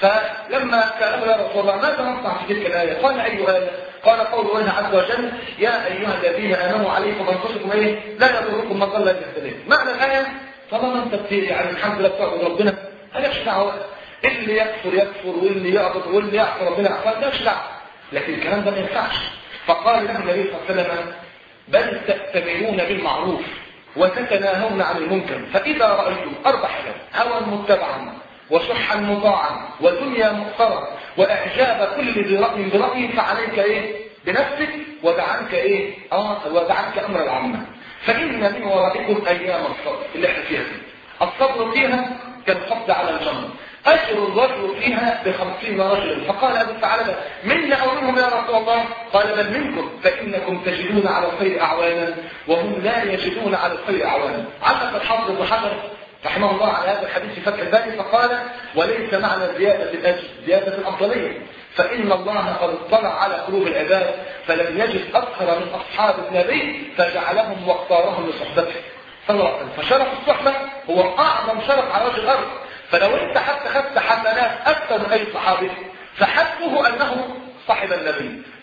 فلما ساله يا رسول الله ماذا نصنع في تلك الايه؟ قال اي ايه؟ قال قول الله عز وجل يا ايها الذين امنوا عليكم انفسكم ايه؟ لا يضركم من ضل اذا اهتديتم. معنى الايه طالما انت بتيجي يعني الحمد لله بتعبد ربنا مالكش دعوه اللي يكفر يكفر واللي يعبد واللي يعصي ربنا يعصي مالكش دعوه. لكن الكلام ده ما ينفعش. فقال له النبي صلى الله عليه وسلم بل تأتمرون بالمعروف وتتناهون عن المنكر فإذا رأيتم أربع حاجات هوى متبعا وشحا مطاعا ودنيا مؤخرة وإعجاب كل ذي رأي برأي فعليك إيه بنفسك ودعنك إيه آه ودعنك أمر العامة فإن من ورائكم أيام الصبر اللي احنا فيها دي. الصبر فيها كالقبض على الجمر أجر الرجل فيها بخمسين رجلا. فقال أبو ثعلبة من أو منهم يا رسول الله؟ قال بل منكم فإنكم تجدون على الخير أعوانا وهم لا يجدون على الخير أعوانا. علق الحافظ بن حجر رحمه الله على هذا الحديث في فتح الباري فقال وليس معنى زيادة الأجر زيادة الأفضلية فإن الله قد اطلع على قلوب العباد فلم يجد أكثر من أصحاب النبي فجعلهم واختارهم لصحبته صلى الله عليه وسلم. فشرف الصحبة هو أعظم شرف على وجه الأرض. فلو انت حتى خدت حسنات اكثر من اي صحابي فحسبه انه صاحب النبي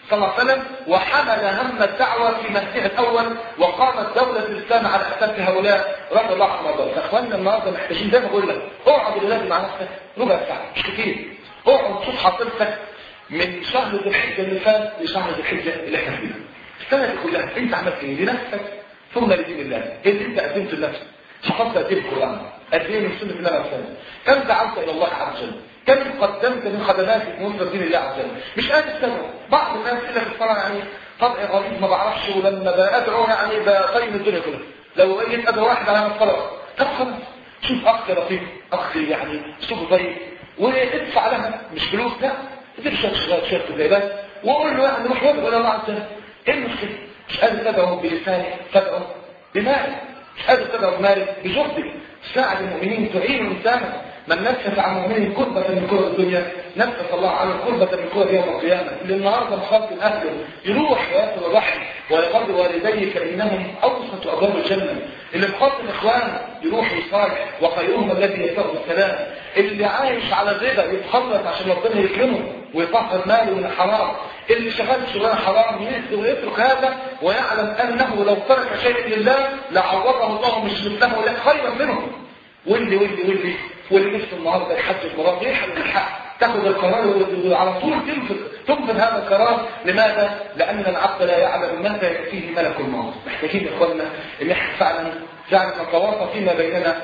صلى الله عليه وسلم وحمل هم الدعوة في مهده الأول وقامت دولة الإسلام على أساس هؤلاء رضي الله عنهم وارضاهم. فإخواننا النهارده محتاجين زي ما بقول لك اقعد الليل مع نفسك ربع ساعة مش كتير، اقعد شوف حاصلتك من شهر ذي الحجة اللي فات لشهر ذي الحجة اللي احنا فيها. السنة دي كلها انت عملت ايه لنفسك ثم لدين الله؟ ايه اللي انت قدمت لنفسك؟ حفظت قد ايه القرآن؟ قد ايه من سنة الله عليه وسلم؟ كم دعوت الى الله عز وجل؟ كم قدمت من خدمات نصرة دين الله عز وجل؟ مش قادر تستوعب. بعض الناس يقول لك الصلاة يعني طبع غريب ما بعرفش، ولما بدعو يعني بطيب الدنيا كلها. لو جيت ادعو واحد على الصلاة طب خلاص شوف اخ لطيف، اخ يعني اسلوبه طيب وادفع لها مش فلوس، لا اديله شويه شغال شويه تدريبات وقول له يعني روح وادعو الى الله عز وجل. ايه المشكله؟ مش قادر تدعو بلسانك تدعو بمالك، مش قادر تدعو بمالك بجهدك. ساعد المؤمنين تعين انسانا من نفس عن مؤمن كربة من كرة الدنيا نفس الله عنه كربة من كرة يوم القيامة. اللي النهارده مخاطب اهله يروح ويصل الرحم ويقضي والديه فانهم اوسط ابواب الجنه. اللي مخاطب اخوانه يروح ويصالح وخيرهم الذي يسر السلام. اللي عايش على الربا يتخلص عشان ربنا يكرمه ويطهر ماله من الحرام. اللي شغال شغلانه حرام يهدي ويترك هذا ويعلم انه لو ترك شيء لله لعوضه الله مش مثله لا خيرا منه. واللي واللي واللي واللي نفسه النهارده يحدد مراد يحل الحق تاخذ القرار وعلى طول تنفذ تنفذ هذا القرار. لماذا؟ لان العبد لا يعلم متى ياتيه ملك الموت. محتاجين يا اخواننا ان احنا فعلا فعلا نتواصى فيما بيننا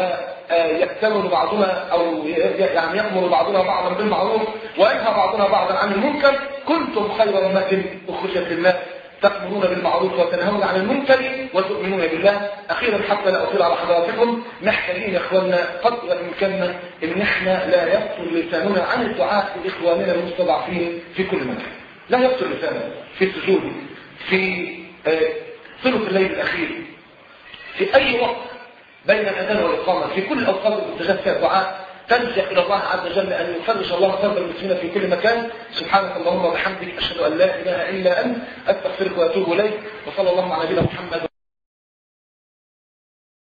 ويأتمر بعضنا او يعني يأمر بعضنا بعضا بالمعروف وينهى بعضنا بعضا عن المنكر. كنتم خير امه اخرجت للناس تأمرون بالمعروف وتنهون عن المنكر وتؤمنون بالله. اخيرا حتى لا اطيل على حضراتكم محتاجين يا اخواننا قدر امكاننا ان احنا لا يقتل لساننا عن الدعاء لاخواننا المستضعفين في كل مكان. لا يقتل لساننا في السجود، في ثلث الليل الاخير، في اي وقت بين الاذان والاقامه، في كل الاوقات المستجاب فيها الدعاء تلجأ إلى الله عز وجل أن يفرج الله كرب المسلمين في كل مكان. سبحانك اللهم وبحمدك أشهد أن لا إله إلا أنت أستغفرك وأتوب إليك. وصلى الله على نبينا محمد.